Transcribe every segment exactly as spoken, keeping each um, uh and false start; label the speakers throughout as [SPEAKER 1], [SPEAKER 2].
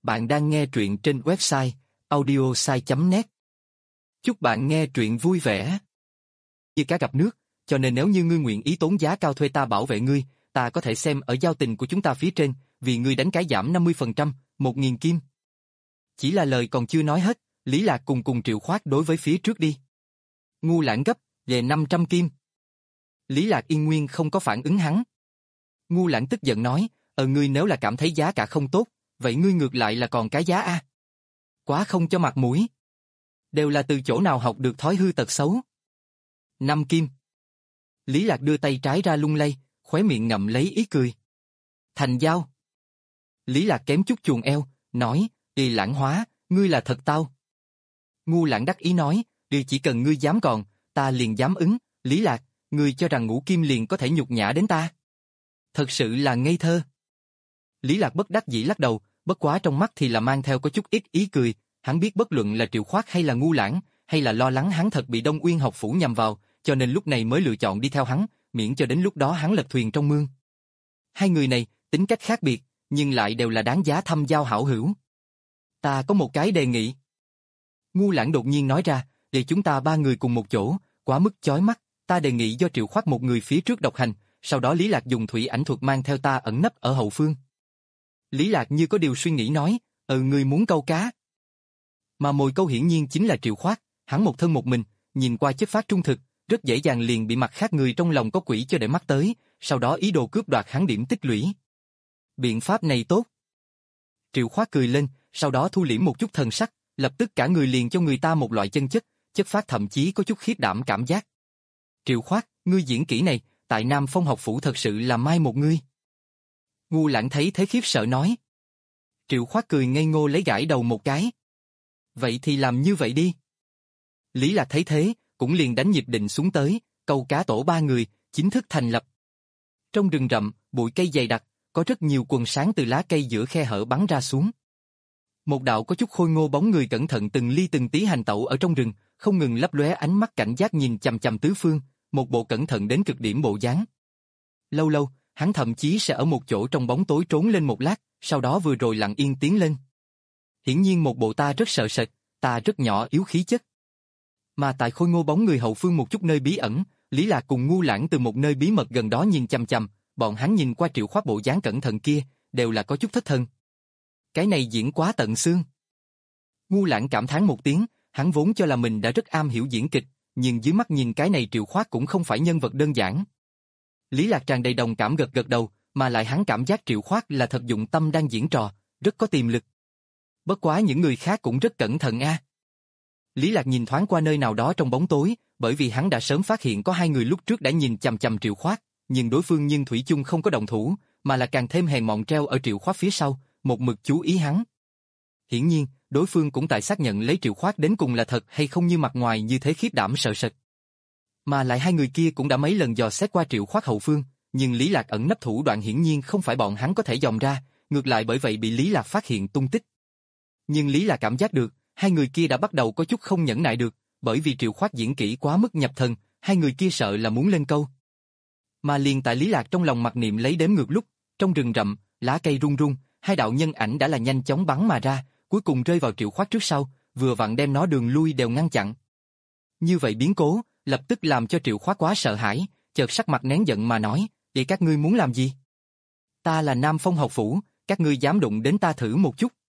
[SPEAKER 1] Bạn đang nghe truyện trên website audiosai chấm net. Chúc bạn nghe truyện vui vẻ. Như cá gặp nước, cho nên nếu như ngươi nguyện ý tốn giá cao thuê ta bảo vệ ngươi, ta có thể xem ở giao tình của chúng ta phía trên, vì ngươi đánh cái giảm năm mươi phần trăm, một nghìn kim. Chỉ là lời còn chưa nói hết, Lý Lạc cùng cùng Triệu Khoát đối với phía trước đi. Ngu Lãng gấp, về năm trăm kim. Lý Lạc yên nguyên không có phản ứng hắn. Ngu Lãng tức giận nói, ờ ngươi nếu là cảm thấy giá cả không tốt, vậy ngươi ngược lại là còn cái giá a. Quá không cho mặt mũi. Đều là từ chỗ nào học được thói hư tật xấu. Năm kim. Lý Lạc đưa tay trái ra lung lay, khóe miệng ngậm lấy ý cười. Thành giao. Lý Lạc kém chút chuồng eo, nói, đi Lãng hóa, ngươi là thật tao. Ngu Lãng đắc ý nói, đi chỉ cần ngươi dám còn, ta liền dám ứng, Lý Lạc, ngươi cho rằng ngũ kim liền có thể nhục nhã đến ta. Thật sự là ngây thơ. Lý Lạc bất đắc dĩ lắc đầu, bất quá trong mắt thì là mang theo có chút ít ý cười, hắn biết bất luận là Triệu Khoát hay là Ngu Lãng, hay là lo lắng hắn thật bị Đông Uyên học phủ nhằm vào, cho nên lúc này mới lựa chọn đi theo hắn, miễn cho đến lúc đó hắn lật thuyền trong mương. Hai người này, tính cách khác biệt, nhưng lại đều là đáng giá thăm giao hảo hữu. Ta có một cái đề nghị. Ngu Lãng đột nhiên nói ra, để chúng ta ba người cùng một chỗ, quá mức chói mắt, ta đề nghị do Triệu Khoát một người phía trước độc hành, sau đó Lý Lạc dùng thủy ảnh thuật mang theo ta ẩn nấp ở hậu phương. Lý Lạc như có điều suy nghĩ nói, ừ ngươi muốn câu cá. Mà mồi câu hiển nhiên chính là Triệu Khoát, hắn một thân một mình, nhìn qua chất phát trung thực, rất dễ dàng liền bị mặt khác người trong lòng có quỷ cho để mắt tới, sau đó ý đồ cướp đoạt hắn điểm tích lũy. Biện pháp này tốt. Triệu Khoát cười lên, sau đó thu liễm một chút thần sắc, lập tức cả người liền cho người ta một loại chân chất, chất phát thậm chí có chút khiếp đảm cảm giác. Triệu Khoát, ngươi diễn kỹ này, tại Nam Phong học phủ thật sự là mai một ngươi. Ngu Lãng thấy thế khiếp sợ nói. Triệu Khoát cười ngây ngô lấy gãi đầu một cái. Vậy thì làm như vậy đi. Lý Lạc thấy thế, cũng liền đánh nhịp định xuống tới, câu cá tổ ba người, chính thức thành lập. Trong rừng rậm, bụi cây dày đặc, có rất nhiều quần sáng từ lá cây giữa khe hở bắn ra xuống. Một đạo có chút khôi ngô bóng người cẩn thận từng ly từng tí hành tẩu ở trong rừng, không ngừng lấp lóe ánh mắt cảnh giác nhìn chằm chằm tứ phương, một bộ cẩn thận đến cực điểm bộ dáng. Lâu lâu, hắn thậm chí sẽ ở một chỗ trong bóng tối trốn lên một lát, sau đó vừa rồi lặng yên tiến lên. Hiển nhiên một bộ ta rất sợ sệt, ta rất nhỏ yếu khí chất. Mà tại khôi ngô bóng người hậu phương một chút nơi bí ẩn, Lý Lạc cùng Ngu Lãng từ một nơi bí mật gần đó nhìn chằm chằm, bọn hắn nhìn qua Triệu Khoát bộ dáng cẩn thận kia, đều là có chút thất thần. Cái này diễn quá tận xương. Ngu Lãng cảm thán một tiếng, hắn vốn cho là mình đã rất am hiểu diễn kịch, nhưng dưới mắt nhìn cái này Triệu Khoát cũng không phải nhân vật đơn giản. Lý Lạc tràn đầy đồng cảm gật gật đầu, mà lại hắn cảm giác Triệu Khoát là thật dụng tâm đang diễn trò, rất có tiềm lực. Bất quá những người khác cũng rất cẩn thận a. Lý Lạc nhìn thoáng qua nơi nào đó trong bóng tối, bởi vì hắn đã sớm phát hiện có hai người lúc trước đã nhìn chằm chằm Triệu Khoát, nhưng đối phương nhưng thủy chung không có động thủ, mà là càng thêm hèn mọn treo ở Triệu Khoát phía sau, một mực chú ý hắn. Hiển nhiên, đối phương cũng tại xác nhận lấy Triệu Khoát đến cùng là thật hay không như mặt ngoài như thế khiếp đảm sợ sệt. Mà lại hai người kia cũng đã mấy lần dò xét qua Triệu Khoát hậu phương, nhưng Lý Lạc ẩn nấp thủ đoạn hiển nhiên không phải bọn hắn có thể dòm ra, ngược lại bởi vậy bị Lý Lạc phát hiện tung tích. Nhưng Lý Lạc cảm giác được, hai người kia đã bắt đầu có chút không nhẫn nại được, bởi vì Triệu Khoát diễn kỹ quá mức nhập thần, hai người kia sợ là muốn lên câu. Mà liền tại Lý Lạc trong lòng mặc niệm lấy đếm ngược lúc, trong rừng rậm, lá cây rung rung, hai đạo nhân ảnh đã là nhanh chóng bắn mà ra, cuối cùng rơi vào Triệu Khoát trước sau, vừa vặn đem nó đường lui đều ngăn chặn. Như vậy biến cố, lập tức làm cho Triệu Khoát quá sợ hãi, chợt sắc mặt nén giận mà nói, vậy các ngươi muốn làm gì? Ta là Nam Phong học phủ, các ngươi dám đụng đến ta thử một chút.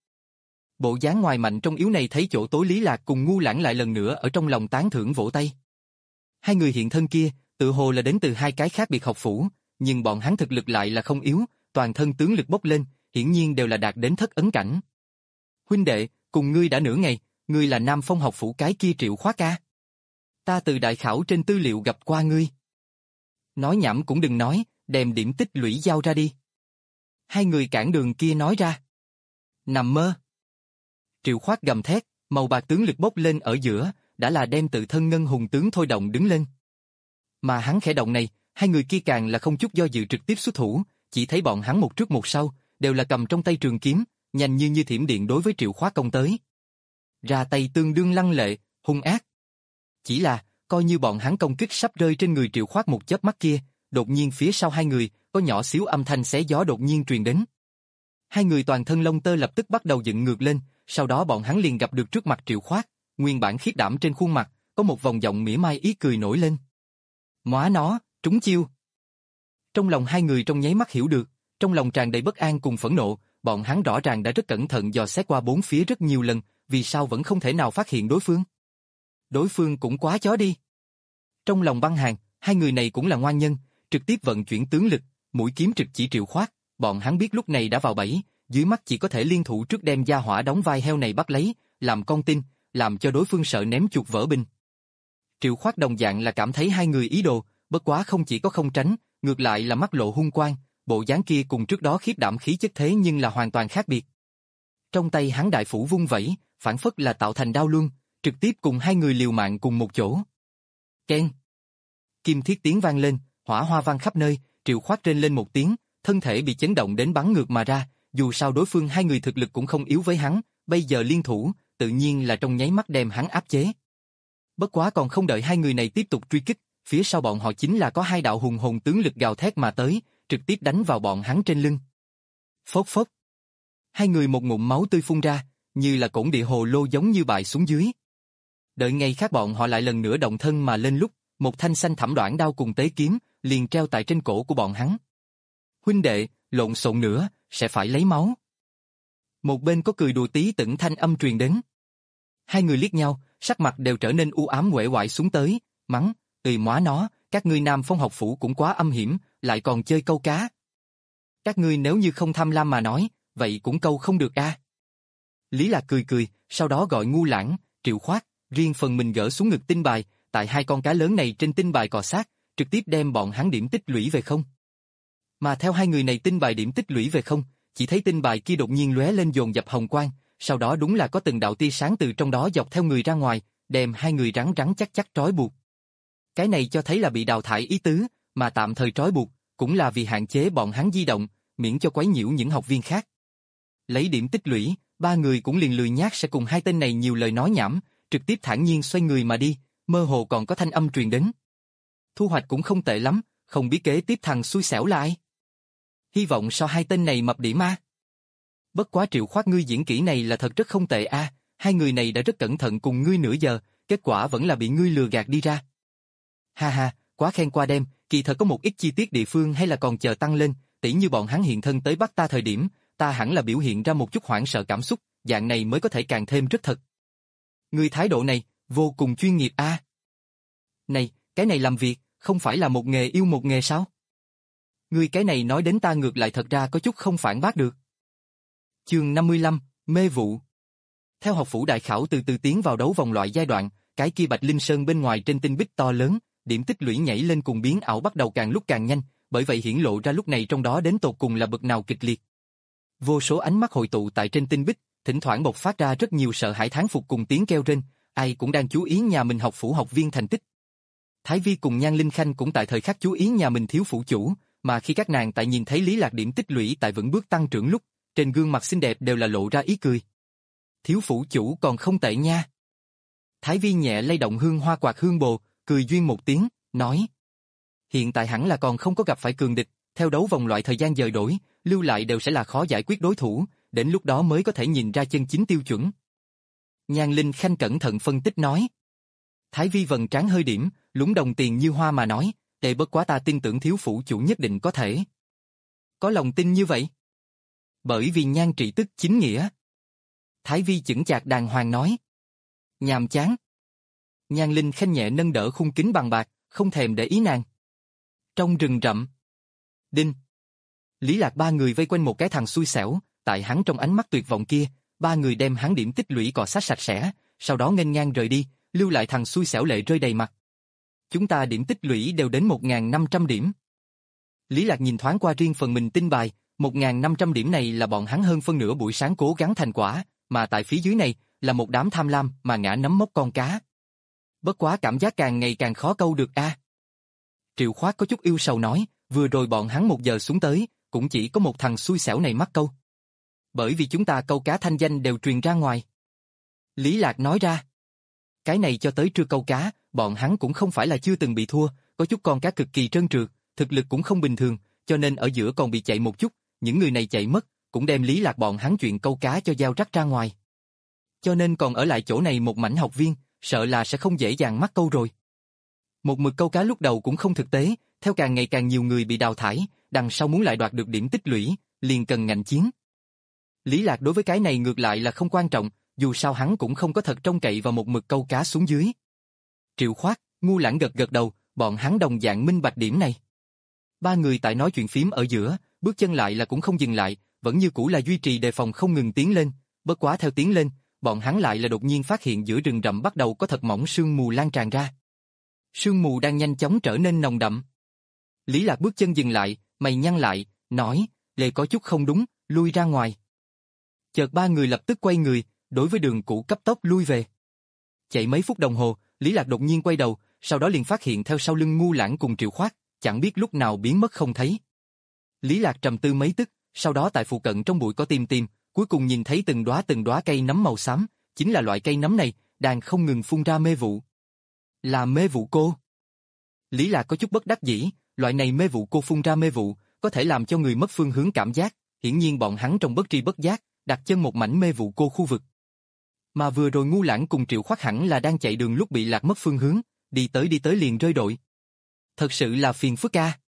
[SPEAKER 1] Bộ dáng ngoài mạnh trong yếu này thấy chỗ tối Lý Lạc cùng Ngu Lãng lại lần nữa ở trong lòng tán thưởng vỗ tay. Hai người hiện thân kia, tự hồ là đến từ hai cái khác biệt học phủ, nhưng bọn hắn thực lực lại là không yếu, toàn thân tướng lực bốc lên, hiển nhiên đều là đạt đến thất ấn cảnh. Huynh đệ, cùng ngươi đã nửa ngày, ngươi là Nam Phong học phủ cái kia Triệu Khoát ca. Ta từ đại khảo trên tư liệu gặp qua ngươi. Nói nhảm cũng đừng nói, đem điểm tích lũy giao ra đi. Hai người cản đường kia nói ra. Nằm mơ. Triệu Khoát gầm thét, màu bạc tướng lực bốc lên ở giữa, đã là đem tự thân ngân hùng tướng thôi động đứng lên. Mà hắn khẽ động này, hai người kia càng là không chút do dự trực tiếp xuất thủ, chỉ thấy bọn hắn một trước một sau, đều là cầm trong tay trường kiếm, nhanh như như thiểm điện đối với Triệu Khoát công tới. Ra tay tương đương lăng lệ, hung ác. Chỉ là, coi như bọn hắn công kích sắp rơi trên người Triệu Khoát một chớp mắt kia, đột nhiên phía sau hai người, có nhỏ xíu âm thanh xé gió đột nhiên truyền đến. Hai người toàn thân lông tơ lập tức bắt đầu dựng ngược lên, sau đó bọn hắn liền gặp được trước mặt Triệu Khoát, nguyên bản khiếp đảm trên khuôn mặt, có một vòng giọng mỉa mai ý cười nổi lên. Móa nó, trúng chiêu. Trong lòng hai người trong nháy mắt hiểu được, trong lòng tràn đầy bất an cùng phẫn nộ, bọn hắn rõ ràng đã rất cẩn thận dò xét qua bốn phía rất nhiều lần, vì sao vẫn không thể nào phát hiện đối phương. Đối phương cũng quá chó đi. Trong lòng băng hàng, hai người này cũng là ngoan nhân, trực tiếp vận chuyển tướng lực, mũi kiếm trực chỉ Triệu Khoát, bọn hắn biết lúc này đã vào bẫy, dưới mắt chỉ có thể liên thủ trước đem gia hỏa đóng vai heo này bắt lấy, làm con tin, làm cho đối phương sợ ném chuột vỡ bình. Triệu Khoát đồng dạng là cảm thấy hai người ý đồ, bất quá không chỉ có không tránh, ngược lại là mắt lộ hung quang, bộ dáng kia cùng trước đó khiếp đảm khí chất thế nhưng là hoàn toàn khác biệt. Trong tay hắn đại phủ vung vẩy, phản phất là tạo thành đao luân, trực tiếp cùng hai người liều mạng cùng một chỗ. Keng. Kim thiết tiếng vang lên, hỏa hoa vang khắp nơi, Triệu Khoát rên lên một tiếng, thân thể bị chấn động đến bắn ngược mà ra, dù sao đối phương hai người thực lực cũng không yếu với hắn, bây giờ liên thủ, tự nhiên là trong nháy mắt đem hắn áp chế. Bất quá còn không đợi hai người này tiếp tục truy kích, phía sau bọn họ chính là có hai đạo hùng hồn tướng lực gào thét mà tới, trực tiếp đánh vào bọn hắn trên lưng. Phốc phốc. Hai người một ngụm máu tươi phun ra, như là cổn địa hồ lô giống như bại xuống dưới. Đợi ngày khác bọn họ lại lần nữa động thân mà lên lúc, một thanh xanh thẳm đoạn đao cùng tế kiếm, liền treo tại trên cổ của bọn hắn. Huynh đệ, lộn xộn nữa, sẽ phải lấy máu. Một bên có cười đùa tí tửng thanh âm truyền đến. Hai người liếc nhau, sắc mặt đều trở nên u ám uể oải xuống tới, mắng, "Ì móa nó, các ngươi Nam Phong học phủ cũng quá âm hiểm, lại còn chơi câu cá. Các ngươi nếu như không tham lam mà nói, vậy cũng câu không được a." Lý Lạc cười cười, sau đó gọi Ngu Lãng, Triệu Khoát, riêng phần mình gỡ xuống ngực tinh bài, tại hai con cá lớn này trên tinh bài cọ sát, trực tiếp đem bọn hắn điểm tích lũy về không. Mà theo hai người này tinh bài điểm tích lũy về không, chỉ thấy tinh bài kia đột nhiên lóe lên dồn dập hồng quang, sau đó đúng là có từng đạo tia sáng từ trong đó dọc theo người ra ngoài, đem hai người rắn rắn chắc chắc trói buộc. Cái này cho thấy là bị đào thải ý tứ, mà tạm thời trói buộc, cũng là vì hạn chế bọn hắn di động, miễn cho quấy nhiễu những học viên khác. Lấy điểm tích lũy, ba người cũng liền lười nhác sẽ cùng hai tên này nhiều lời nói nhảm, trực tiếp thản nhiên xoay người mà đi, mơ hồ còn có thanh âm truyền đến. Thu hoạch cũng không tệ lắm, không biết kế tiếp thằng xui xẻo là ai. Hy vọng so hai tên này mập điểm a. Bất quá Triệu Khoát ngươi diễn kỹ này là thật rất không tệ a, hai người này đã rất cẩn thận cùng ngươi nửa giờ, kết quả vẫn là bị ngươi lừa gạt đi ra. Ha ha, quá khen qua đêm, kỳ thật có một ít chi tiết địa phương hay là còn chờ tăng lên, tỉ như bọn hắn hiện thân tới bắt ta thời điểm, ta hẳn là biểu hiện ra một chút hoảng sợ cảm xúc, dạng này mới có thể càng thêm rất thật. Ngươi thái độ này, vô cùng chuyên nghiệp a. Này, cái này làm việc, không phải là một nghề yêu một nghề sao? Ngươi cái này nói đến ta ngược lại thật ra có chút không phản bác được. Chương năm mươi lăm, mê vụ. Theo học phủ đại khảo từ từ tiến vào đấu vòng loại giai đoạn, cái kia Bạch Linh Sơn bên ngoài trên tinh bích to lớn, điểm tích lũy nhảy lên cùng biến ảo bắt đầu càng lúc càng nhanh, bởi vậy hiển lộ ra lúc này trong đó đến tột cùng là bậc nào kịch liệt. Vô số ánh mắt hội tụ tại trên tinh bích, thỉnh thoảng bộc phát ra rất nhiều sợ hãi thán phục cùng tiếng kêu rên, ai cũng đang chú ý nhà mình học phủ học viên thành tích. Thái Vi cùng Nhan Linh Khanh cũng tại thời khắc chú ý nhà mình thiếu phủ chủ, mà khi các nàng tại nhìn thấy Lý Lạc điểm tích lũy tại vững bước tăng trưởng lúc, trên gương mặt xinh đẹp đều là lộ ra ý cười. Thiếu phủ chủ còn không tệ nha. Thái Vi nhẹ lay động hương hoa quạt hương bồ, cười duyên một tiếng, nói. Hiện tại hẳn là còn không có gặp phải cường địch, theo đấu vòng loại thời gian dời đổi, lưu lại đều sẽ là khó giải quyết đối thủ, đến lúc đó mới có thể nhìn ra chân chính tiêu chuẩn. Nhan Linh Khanh cẩn thận phân tích nói. Thái Vi vầng trán hơi điểm, lúng đồng tiền như hoa mà nói, tệ bất quá ta tin tưởng thiếu phủ chủ nhất định có thể. Có lòng tin như vậy? Bởi vì nhan trị tức chính nghĩa. Thái Vi chững chạc đàng hoàng nói. Nhàm chán. Nhan Linh Khanh nhẹ nâng đỡ khung kính bằng bạc, không thèm để ý nàng. Trong rừng rậm. Đinh. Lý Lạc ba người vây quanh một cái thằng xui xẻo, tại hắn trong ánh mắt tuyệt vọng kia, ba người đem hắn điểm tích lũy cọ sát sạch sẽ, sau đó nghênh ngang rời đi, lưu lại thằng xui xẻo lệ rơi đầy mặt. Chúng ta điểm tích lũy đều đến một nghìn năm trăm điểm. Lý Lạc nhìn thoáng qua riêng phần mình tin bài, một nghìn năm trăm điểm này là bọn hắn hơn phân nửa buổi sáng cố gắng thành quả, mà tại phía dưới này là một đám tham lam mà ngã nấm mốc con cá. Bất quá cảm giác càng ngày càng khó câu được a. Triệu Khoát có chút yêu sầu nói, vừa rồi bọn hắn một giờ xuống tới, cũng chỉ có một thằng xui xẻo này mắc câu. Bởi vì chúng ta câu cá thanh danh đều truyền ra ngoài. Lý Lạc nói ra. Cái này cho tới trưa câu cá, bọn hắn cũng không phải là chưa từng bị thua, có chút con cá cực kỳ trơn trượt, thực lực cũng không bình thường, cho nên ở giữa còn bị chạy một chút, những người này chạy mất, cũng đem Lý Lạc bọn hắn chuyện câu cá cho giao rắc ra ngoài. Cho nên còn ở lại chỗ này một mảnh học viên, sợ là sẽ không dễ dàng mắc câu rồi. Một mực câu cá lúc đầu cũng không thực tế, theo càng ngày càng nhiều người bị đào thải, đằng sau muốn lại đoạt được điểm tích lũy, liền cần ngạnh chiến. Lý Lạc đối với cái này ngược lại là không quan trọng, dù sao hắn cũng không có thật trông cậy vào một mực câu cá xuống dưới. Triệu Khoát, Ngu Lãng gật gật đầu, bọn hắn đồng dạng minh bạch điểm này. Ba người tại nói chuyện phím ở giữa, bước chân lại là cũng không dừng lại, vẫn như cũ là duy trì đề phòng không ngừng tiến lên, bất quá theo tiến lên, bọn hắn lại là đột nhiên phát hiện giữa rừng rậm bắt đầu có thật mỏng sương mù lan tràn ra. Sương mù đang nhanh chóng trở nên nồng đậm. Lý Lạc bước chân dừng lại, mày nhăn lại, nói, lệ có chút không đúng, lui ra ngoài. Chợt ba người lập tức quay người, đối với đường cũ cấp tốc lui về. Chạy mấy phút đồng hồ, Lý Lạc đột nhiên quay đầu, sau đó liền phát hiện theo sau lưng Ngu Lãng cùng Triệu Khoát, chẳng biết lúc nào biến mất không thấy. Lý Lạc trầm tư mấy tức, sau đó tại phụ cận trong bụi có tìm tìm, cuối cùng nhìn thấy từng đóa từng đóa cây nấm màu xám, chính là loại cây nấm này, đang không ngừng phun ra mê vụ. Là mê vụ cô. Lý Lạc có chút bất đắc dĩ, loại này mê vụ cô phun ra mê vụ, có thể làm cho người mất phương hướng cảm giác, hiển nhiên bọn hắn trong bất tri bất giác, đặt chân một mảnh mê vụ cô khu vực. Mà vừa rồi Ngu Lãng cùng Triệu Khoát hẳn là đang chạy đường lúc bị lạc mất phương hướng, đi tới đi tới liền rơi đội. Thật sự là phiền phức a.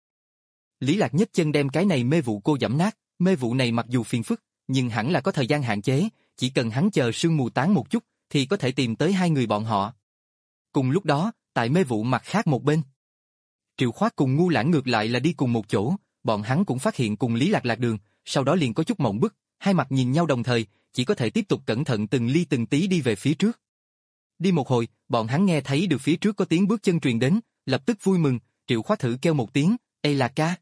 [SPEAKER 1] Lý Lạc nhấc chân đem cái này mê vụ cô giẫm nát, mê vụ này mặc dù phiền phức, nhưng hẳn là có thời gian hạn chế, chỉ cần hắn chờ sương mù tán một chút, thì có thể tìm tới hai người bọn họ. Cùng lúc đó, tại mê vụ mặt khác một bên, Triệu Khoát cùng Ngu Lãng ngược lại là đi cùng một chỗ, bọn hắn cũng phát hiện cùng Lý Lạc lạc đường, sau đó liền có chút mộng bức, hai mặt nhìn nhau đồng thời, chỉ có thể tiếp tục cẩn thận từng ly từng tí đi về phía trước. Đi một hồi, bọn hắn nghe thấy được phía trước có tiếng bước chân truyền đến, lập tức vui mừng, Triệu Khoát thử kêu một tiếng, "Ê là ca."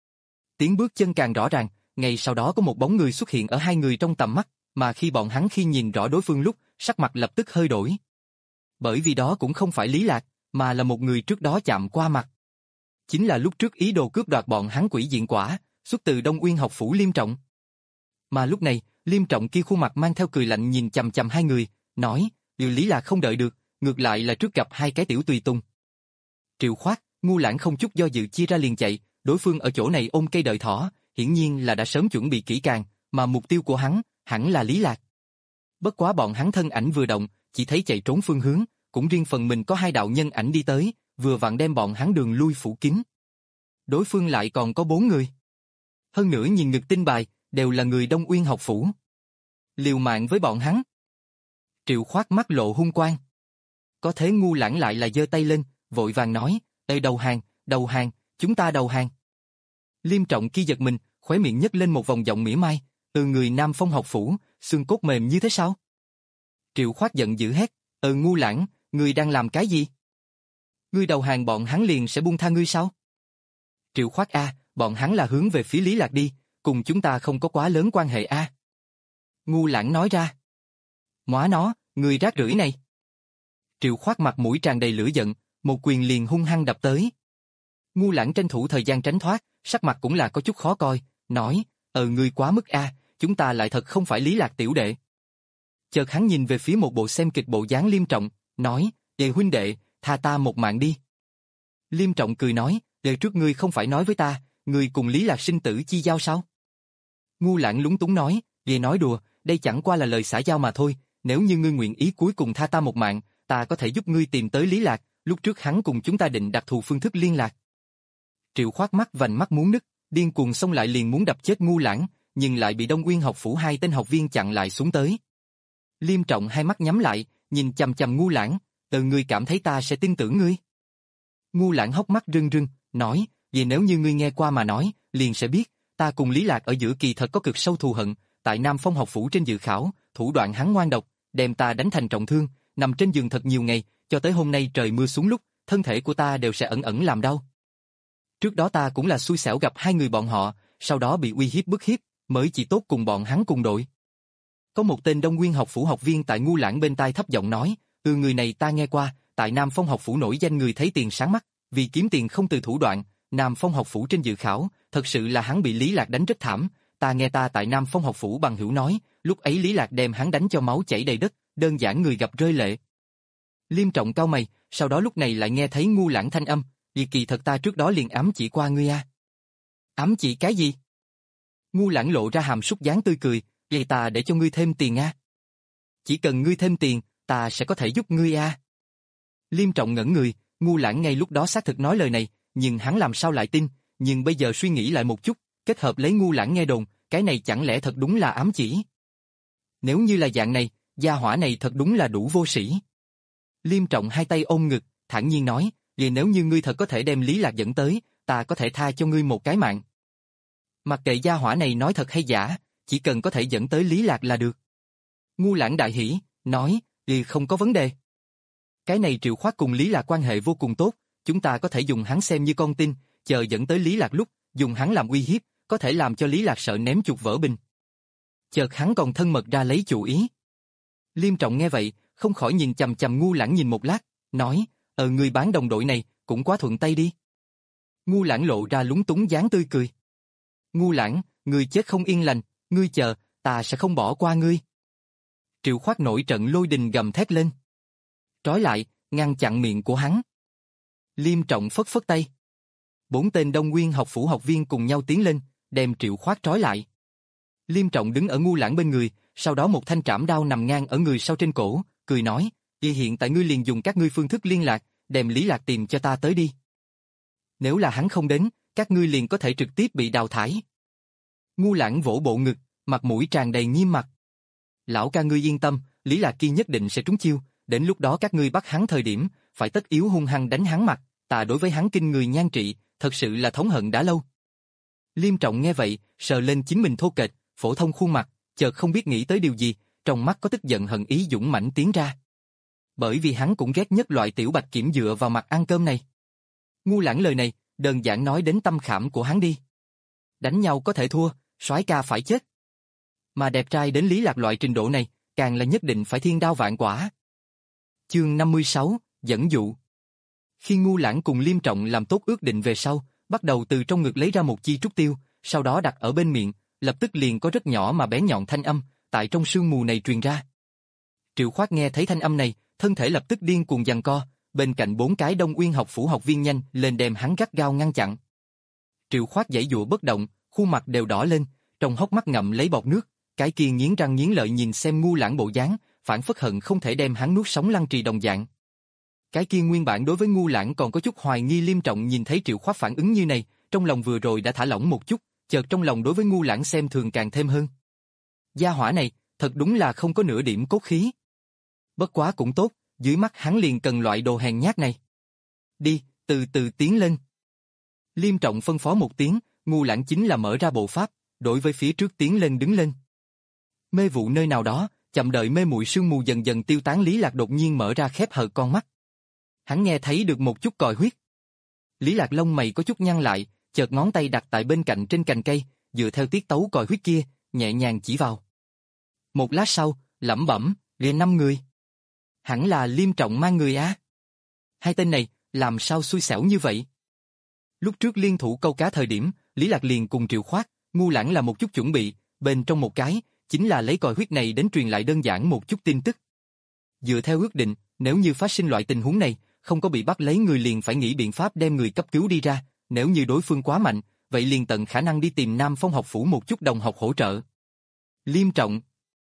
[SPEAKER 1] Tiếng bước chân càng rõ ràng, ngay sau đó có một bóng người xuất hiện ở hai người trong tầm mắt, mà khi bọn hắn khi nhìn rõ đối phương lúc, sắc mặt lập tức hơi đổi. Bởi vì đó cũng không phải Lý Lạc, mà là một người trước đó chạm qua mặt. Chính là lúc trước ý đồ cướp đoạt bọn hắn Quỷ Diện Quả, xuất từ Đông Uyên học phủ Liêm Trọng. Mà lúc này, Liêm Trọng kia khuôn mặt mang theo cười lạnh nhìn chằm chằm hai người, nói, điều Lý Lạc không đợi được, ngược lại là trước gặp hai cái tiểu tùy tùng. Triệu Khoát, Ngu Lãng không chút do dự chia ra liền chạy, đối phương ở chỗ này ôm cây đợi thỏ, hiển nhiên là đã sớm chuẩn bị kỹ càng, mà mục tiêu của hắn, hẳn là Lý Lạc. Bất quá bọn hắn thân ảnh vừa động, chỉ thấy chạy trốn phương hướng, cũng riêng phần mình có hai đạo nhân ảnh đi tới, vừa vặn đem bọn hắn đường lui phủ kín. Đối phương lại còn có bốn người. Hơn nữa nhìn ngực tinh bài, đều là người Đông Uyên học phủ. Liều mạng với bọn hắn. Triệu Khoát mắt lộ hung quang. Có thế Ngu Lãng lại là giơ tay lên, vội vàng nói, "Ê đầu hàng, đầu hàng, chúng ta đầu hàng." Liêm Trọng kia giật mình, khóe miệng nhếch lên một vòng giọng mỉa mai, "Từ người Nam Phong học phủ, xương cốt mềm như thế sao?" Triệu Khoát giận dữ hét, "Ờ Ngu Lãng, ngươi đang làm cái gì? Ngươi đầu hàng bọn hắn liền sẽ buông tha ngươi sao?" Triệu Khoát a, bọn hắn là hướng về phía Lý Lạc đi, cùng chúng ta không có quá lớn quan hệ a. Ngu Lãng nói ra. Móa nó, người rác rưởi này. Triệu Khoát mặt mũi tràn đầy lửa giận, một quyền liền hung hăng đập tới. Ngu Lãng tranh thủ thời gian tránh thoát, sắc mặt cũng là có chút khó coi, nói, ờ ngươi quá mức a, chúng ta lại thật không phải Lý Lạc tiểu đệ. Chợt hắn nhìn về phía một bộ xem kịch bộ dáng Liêm Trọng, nói, "Đệ huynh đệ, tha ta một mạng đi." Liêm Trọng cười nói, "Đời trước ngươi không phải nói với ta, ngươi cùng Lý Lạc sinh tử chi giao sao?" Ngu Lãng lúng túng nói, "Về nói đùa, đây chẳng qua là lời xã giao mà thôi, nếu như ngươi nguyện ý cuối cùng tha ta một mạng, ta có thể giúp ngươi tìm tới Lý Lạc, lúc trước hắn cùng chúng ta định đặc thù phương thức liên lạc." Triệu Khoát mắt vành mắt muốn nứt, điên cuồng xông lại liền muốn đập chết Ngu Lãng, nhưng lại bị Đông Uyên học phủ hai tên học viên chặn lại xuống tới. Liêm Trọng hai mắt nhắm lại, nhìn chằm chằm Ngu Lãng, "Từ ngươi cảm thấy ta sẽ tin tưởng ngươi?" Ngu Lãng hốc mắt rưng rưng, nói, "Vì nếu như ngươi nghe qua mà nói, liền sẽ biết, ta cùng Lý Lạc ở giữa kỳ thật có cực sâu thù hận, tại Nam Phong học phủ trên dự khảo, thủ đoạn hắn ngoan độc, đem ta đánh thành trọng thương, nằm trên giường thật nhiều ngày, cho tới hôm nay trời mưa xuống lúc, thân thể của ta đều sẽ ẩn ẩn làm đau. Trước đó ta cũng là xui xẻo gặp hai người bọn họ, sau đó bị uy hiếp bức hiếp, mới chỉ tốt cùng bọn hắn cùng đội." Có một tên Đông Nguyên học phủ học viên tại Ngu Lãng bên tai thấp giọng nói, "Ừ người này ta nghe qua, tại Nam Phong học phủ nổi danh người thấy tiền sáng mắt, vì kiếm tiền không từ thủ đoạn, Nam Phong học phủ trên dự khảo, thật sự là hắn bị Lý Lạc đánh rất thảm, ta nghe ta tại Nam Phong học phủ bằng hữu nói, lúc ấy Lý Lạc đem hắn đánh cho máu chảy đầy đất, đơn giản người gặp rơi lệ." Liêm Trọng cau mày, sau đó lúc này lại nghe thấy Ngu Lãng thanh âm, "Vì kỳ thật ta trước đó liền ám chỉ qua ngươi a." "Ám chỉ cái gì?" Ngu Lãng lộ ra hàm súc dáng tươi cười, vậy ta để cho ngươi thêm tiền a. Chỉ cần ngươi thêm tiền, ta sẽ có thể giúp ngươi a. Liêm Trọng ngẩn người, Ngu Lãng ngay lúc đó xác thực nói lời này, nhưng hắn làm sao lại tin, nhưng bây giờ suy nghĩ lại một chút, kết hợp lấy Ngu Lãng nghe đồn, cái này chẳng lẽ thật đúng là ám chỉ. Nếu như là dạng này, gia hỏa này thật đúng là đủ vô sĩ. Liêm Trọng hai tay ôm ngực, thản nhiên nói, vì nếu như ngươi thật có thể đem Lý Lạc dẫn tới, ta có thể tha cho ngươi một cái mạng. Mặc kệ gia hỏa này nói thật hay giả, chỉ cần có thể dẫn tới Lý Lạc là được. Ngu Lãng đại hỉ, nói, thì không có vấn đề. Cái này Triệu Khoát cùng Lý Lạc quan hệ vô cùng tốt, chúng ta có thể dùng hắn xem như con tin, chờ dẫn tới Lý Lạc lúc, dùng hắn làm uy hiếp, có thể làm cho Lý Lạc sợ ném chuột vỡ bình. Chợt hắn còn thân mật ra lấy chủ ý. Liêm Trọng nghe vậy, không khỏi nhìn chằm chằm Ngu Lãng nhìn một lát, nói, ờ người bán đồng đội này, cũng quá thuận tay đi. Ngu Lãng lộ ra lúng túng dáng tươi cười. Ngu Lãng, ngươi chết không yên lành, ngươi chờ, ta sẽ không bỏ qua ngươi. Triệu Khoát nổi trận lôi đình gầm thét lên. Trói lại, ngăn chặn miệng của hắn. Liêm Trọng phất phất tay. Bốn tên Đông Nguyên học phủ học viên cùng nhau tiến lên, đem Triệu Khoát trói lại. Liêm Trọng đứng ở Ngu Lãng bên người, sau đó một thanh trảm đao nằm ngang ở người sau trên cổ, cười nói, "Vì hiện tại ngươi liền dùng các ngươi phương thức liên lạc, đem Lý Lạc tìm cho ta tới đi. Nếu là hắn không đến, các ngươi liền có thể trực tiếp bị đào thải." Ngu Lãng vỗ bộ ngực, mặt mũi tràn đầy nghiêm mặt. "Lão ca ngươi yên tâm, Lý Lạc kia nhất định sẽ trúng chiêu, đến lúc đó các ngươi bắt hắn thời điểm, phải tất yếu hung hăng đánh hắn mặt, ta đối với hắn kinh người nhan trị, thật sự là thống hận đã lâu." Liêm Trọng nghe vậy, sờ lên chính mình thô kệch, phổ thông khuôn mặt, chợt không biết nghĩ tới điều gì, trong mắt có tức giận hận ý dũng mãnh tiến ra. Bởi vì hắn cũng ghét nhất loại tiểu bạch kiểm dựa vào mặt ăn cơm này. Ngu Lãng lời này, đơn giản nói đến tâm khảm của hắn đi. Đánh nhau có thể thua, soái ca phải chết. Mà đẹp trai đến Lý Lạc loại trình độ này, càng là nhất định phải thiên đao vạn quả. Chương năm mươi sáu, dẫn dụ. Khi Ngu Lãng cùng Liêm Trọng làm tốt ước định về sau, bắt đầu từ trong ngực lấy ra một chi trúc tiêu, sau đó đặt ở bên miệng, lập tức liền có rất nhỏ mà bén nhọn thanh âm, tại trong sương mù này truyền ra. Triệu Khoát nghe thấy thanh âm này, thân thể lập tức điên cuồng giằng co, bên cạnh bốn cái Đông Uyên học phủ học viên nhanh lên đem hắn gắt gao ngăn chặn. Triệu Khoát giãy giụa bất động, khuôn mặt đều đỏ lên, trong hốc mắt ngậm lấy bọt nước, cái kia nghiến răng nghiến lợi nhìn xem Ngu Lãng bộ dáng, phản phất hận không thể đem hắn nuốt sống lăng trì đồng dạng. Cái kia nguyên bản đối với Ngu Lãng còn có chút hoài nghi Liêm Trọng nhìn thấy Triệu Khoát phản ứng như này, trong lòng vừa rồi đã thả lỏng một chút, chợt trong lòng đối với Ngu Lãng xem thường càng thêm hơn. Gia hỏa này, thật đúng là không có nửa điểm cốt khí. Bất quá cũng tốt, dưới mắt hắn liền cần loại đồ hèn nhát này. Đi, từ từ tiến lên. Liêm Trọng phân phó một tiếng, Ngu Lãng chính là mở ra bộ pháp, đối với phía trước tiến lên đứng lên. Mê vụ nơi nào đó, chậm đợi mê muội sương mù dần dần tiêu tán, Lý Lạc đột nhiên mở ra khép hờ con mắt. Hắn nghe thấy được một chút còi huyết. Lý Lạc lông mày có chút nhăn lại, chợt ngón tay đặt tại bên cạnh trên cành cây, dựa theo tiết tấu còi huyết kia, nhẹ nhàng chỉ vào. Một lát sau, lẩm bẩm, liền năm người. Hẳn là Liêm Trọng mang người á. Hai tên này, làm sao xui xẻo như vậy? Lúc trước liên thủ câu cá thời điểm, Lý Lạc liền cùng Triệu Khoát, Ngu Lãng là một chút chuẩn bị, bên trong một cái, chính là lấy còi huyết này đến truyền lại đơn giản một chút tin tức. Dựa theo ước định, nếu như phát sinh loại tình huống này, không có bị bắt lấy người liền phải nghĩ biện pháp đem người cấp cứu đi ra, nếu như đối phương quá mạnh, vậy liền tận khả năng đi tìm Nam Phong học phủ một chút đồng học hỗ trợ. Liêm Trọng.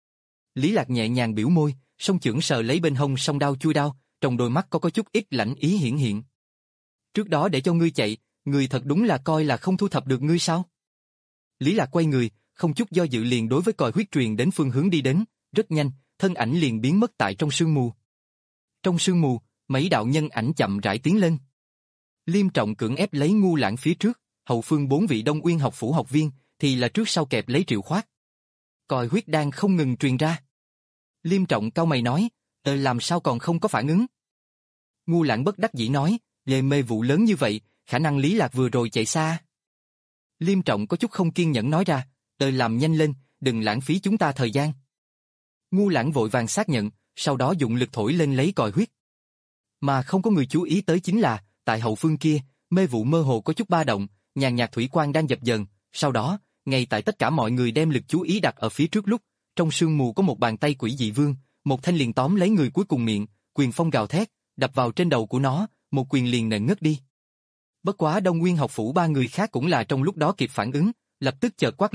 [SPEAKER 1] Lý Lạc nhẹ nhàng biểu môi, song chưởng sờ lấy bên hông song đao chui đao, trong đôi mắt có có chút ít lãnh ý hiển hiện. Trước đó để cho ngươi chạy, ngươi thật đúng là coi là không thu thập được ngươi sao? Lý Lạc quay người, không chút do dự liền đối với còi huyết truyền đến phương hướng đi đến, rất nhanh, thân ảnh liền biến mất tại trong sương mù. Trong sương mù, mấy đạo nhân ảnh chậm rãi tiến lên. Liêm Trọng cưỡng ép lấy Ngu Lãng phía trước, hậu phương bốn vị Đông Uyên học phủ học viên thì là trước sau kẹp lấy Triệu Khoát. Còi huyết đang không ngừng truyền ra. Liêm Trọng cau mày nói, "Ờ làm sao còn không có phản ứng?" Ngu Lãng bất đắc dĩ nói, "Lê mê vụ lớn như vậy, khả năng Lý Lạc vừa rồi chạy xa." Liêm Trọng có chút không kiên nhẫn nói ra, "Ờ làm nhanh lên, đừng lãng phí chúng ta thời gian." Ngu Lãng vội vàng xác nhận, sau đó dụng lực thổi lên lấy còi huyết. Mà không có người chú ý tới chính là, tại hậu phương kia, mê vụ mơ hồ có chút ba động, nhàn nhạt thủy quang đang dập dờn, sau đó, ngay tại tất cả mọi người đem lực chú ý đặt ở phía trước lúc, trong sương mù có một bàn tay quỷ dị vương, một thanh liền tóm lấy người cuối cùng miệng, quyền phong gào thét, đập vào trên đầu của nó, một quyền liền nện ngất đi. Bất quá Đông Nguyên học phủ ba người khác cũng là trong lúc đó kịp phản ứng, lập tức chợt quát lên,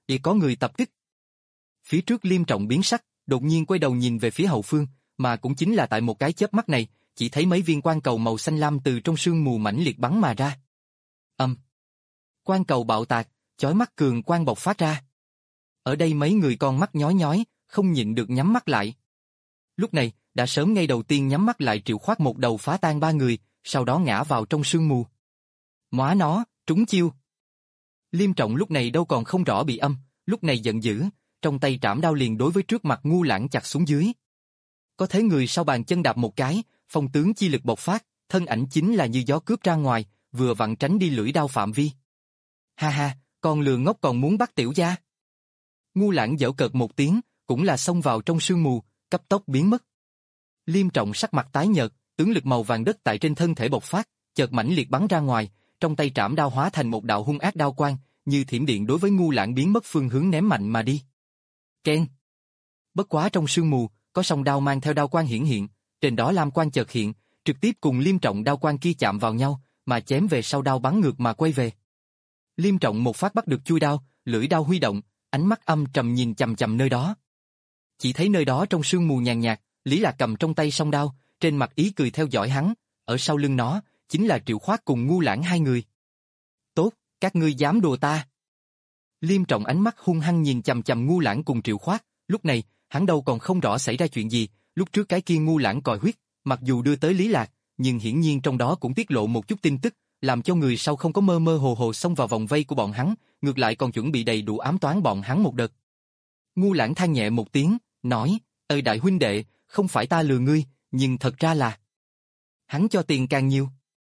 [SPEAKER 1] thì có người tập kích. Phía trước Liêm Trọng biến sắc, đột nhiên quay đầu nhìn về phía hậu phương, mà cũng chính là tại một cái chớp mắt này, chỉ thấy mấy viên quang cầu màu xanh lam từ trong sương mù mãnh liệt bắn mà ra. Âm. Quang cầu bạo tạc, chói mắt cường quang bộc phát ra. Ở đây mấy người con mắt nhói nhói, không nhịn được nhắm mắt lại. Lúc này, đã sớm ngay đầu tiên nhắm mắt lại Triệu Khoát một đầu phá tan ba người, sau đó ngã vào trong sương mù. Móa nó, trúng chiêu. Liêm Trọng lúc này đâu còn không rõ bị âm, lúc này giận dữ, trong tay trảm đao liền đối với trước mặt Ngu Lãng chặt xuống dưới. Có thế người sau bàn chân đạp một cái, phong tướng chi lực bộc phát, thân ảnh chính là như gió cướp ra ngoài, vừa vặn tránh đi lưỡi đao phạm vi. Ha ha, con lừa ngốc còn muốn bắt tiểu gia. Ngu Lãng giễu cợt một tiếng, cũng là xông vào trong sương mù, cấp tốc biến mất. Liêm Trọng sắc mặt tái nhợt, tướng lực màu vàng đất tại trên thân thể bộc phát, chợt mãnh liệt bắn ra ngoài, trong tay trảm đao hóa thành một đạo hung ác đao quang, như thiểm điện đối với Ngu Lãng biến mất phương hướng ném mạnh mà đi. Keng. Bất quá trong sương mù, có song đao mang theo đao quang hiển hiện, trên đó lam quang chợt hiện, trực tiếp cùng Liêm Trọng đao quang kia chạm vào nhau, mà chém về sau đao bắn ngược mà quay về. Liêm Trọng một phát bắt được chui đao, lưỡi đao huy động, ánh mắt âm trầm nhìn chằm chằm nơi đó. Chỉ thấy nơi đó trong sương mù nhàn nhạt, Lý Lạc cầm trong tay song đao, trên mặt ý cười theo dõi hắn, ở sau lưng nó, chính là Triệu Khoát cùng Ngu Lãng hai người. Tốt, các ngươi dám đùa ta. Liêm Trọng ánh mắt hung hăng nhìn chằm chằm Ngu Lãng cùng Triệu Khoát, lúc này, hắn đâu còn không rõ xảy ra chuyện gì, lúc trước cái kia Ngu Lãng còi huyết, mặc dù đưa tới Lý Lạc, nhưng hiển nhiên trong đó cũng tiết lộ một chút tin tức, làm cho người sau không có mơ mơ hồ hồ xông vào vòng vây của bọn hắn, ngược lại còn chuẩn bị đầy đủ ám toán bọn hắn một đợt. Ngu Lãng than nhẹ một tiếng, nói, ơi đại huynh đệ, không phải ta lừa ngươi, nhưng thật ra là... Hắn cho tiền càng nhiều.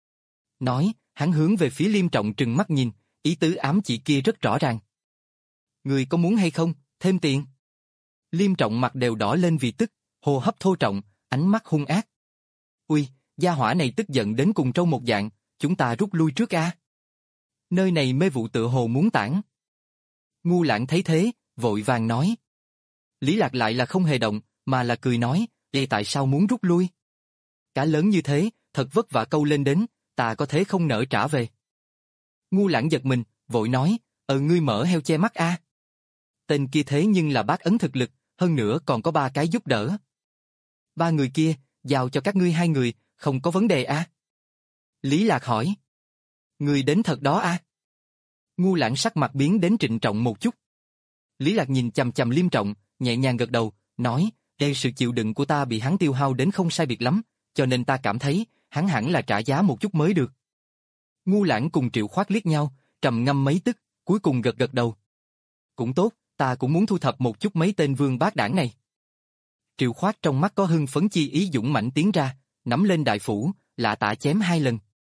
[SPEAKER 1] Nói, hắn hướng về phía Liêm Trọng trừng mắt nhìn, ý tứ ám chỉ kia rất rõ ràng. Ngươi có muốn hay không, thêm tiền? Liêm Trọng mặt đều đỏ lên vì tức, hô hấp thô trọng, ánh mắt hung ác. Ui, gia hỏa này tức giận đến cùng trâu một dạng, chúng ta rút lui trước a. Nơi này mê vụ tựa hồ muốn tản. Ngu Lãng thấy thế, vội vàng nói. Lý Lạc lại là không hề động, mà là cười nói, vậy tại sao muốn rút lui? Cá lớn như thế, thật vất vả câu lên đến, ta có thế không nỡ trả về. Ngu Lãng giật mình, vội nói, ờ ngươi mở heo che mắt a. Tên kia thế nhưng là bác ấn thực lực, hơn nữa còn có ba cái giúp đỡ. Ba người kia, giao cho các ngươi hai người, không có vấn đề a. Lý Lạc hỏi. Ngươi đến thật đó a. Ngu Lãng sắc mặt biến đến trịnh trọng một chút. Lý Lạc nhìn chằm chằm Liêm Trọng, nhẹ nhàng gật đầu, nói, đây sự chịu đựng của ta bị hắn tiêu hao đến không sai biệt lắm, cho nên ta cảm thấy, hắn hẳn là trả giá một chút mới được. Ngu Lãng cùng Triệu Khoát liếc nhau, trầm ngâm mấy tức, cuối cùng gật gật đầu. Cũng tốt, ta cũng muốn thu thập một chút mấy tên vương bát đảng này. Triệu Khoát trong mắt có hưng phấn chi ý dũng mãnh tiến ra, nắm lên đại phủ, lạ tả chém hai lần.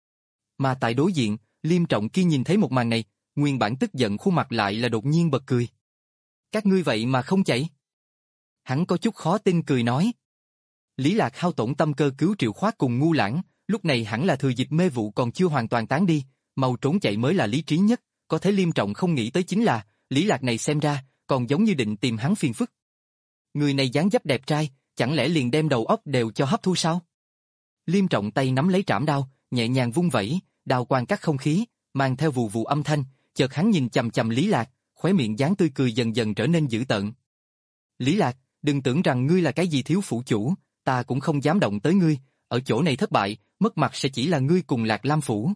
[SPEAKER 1] Mà tại đối diện, Liêm Trọng kia nhìn thấy một màn này, nguyên bản tức giận khuôn mặt lại là đột nhiên bật cười. Các ngươi vậy mà không chạy? Hắn có chút khó tin cười nói. Lý Lạc hao tổn tâm cơ cứu Triệu Khoát cùng Ngu Lãng, lúc này hẳn là thừa dịp mê vụ còn chưa hoàn toàn tán đi, mau trốn chạy mới là lý trí nhất, có thể Liêm Trọng không nghĩ tới chính là, Lý Lạc này xem ra, còn giống như định tìm hắn phiền phức. Người này dáng dấp đẹp trai, chẳng lẽ liền đem đầu óc đều cho hấp thu sao? Liêm Trọng tay nắm lấy trảm đao, nhẹ nhàng vung vẩy, đao quang cắt không khí, mang theo vù vù âm thanh, chợt hắn nhìn chằm chằm Lý Lạc, khóe miệng dáng tươi cười dần dần trở nên dữ tợn. Lý Lạc, đừng tưởng rằng ngươi là cái gì thiếu phụ chủ, ta cũng không dám động tới ngươi, ở chỗ này thất bại, mất mặt sẽ chỉ là ngươi cùng Lạc Lam phủ.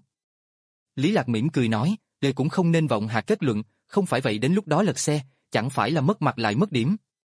[SPEAKER 1] Lý Lạc mỉm cười nói, đây cũng không nên vọng hạ kết luận, không phải vậy đến lúc đó lật xe, chẳng phải là mất mặt lại mất điểm.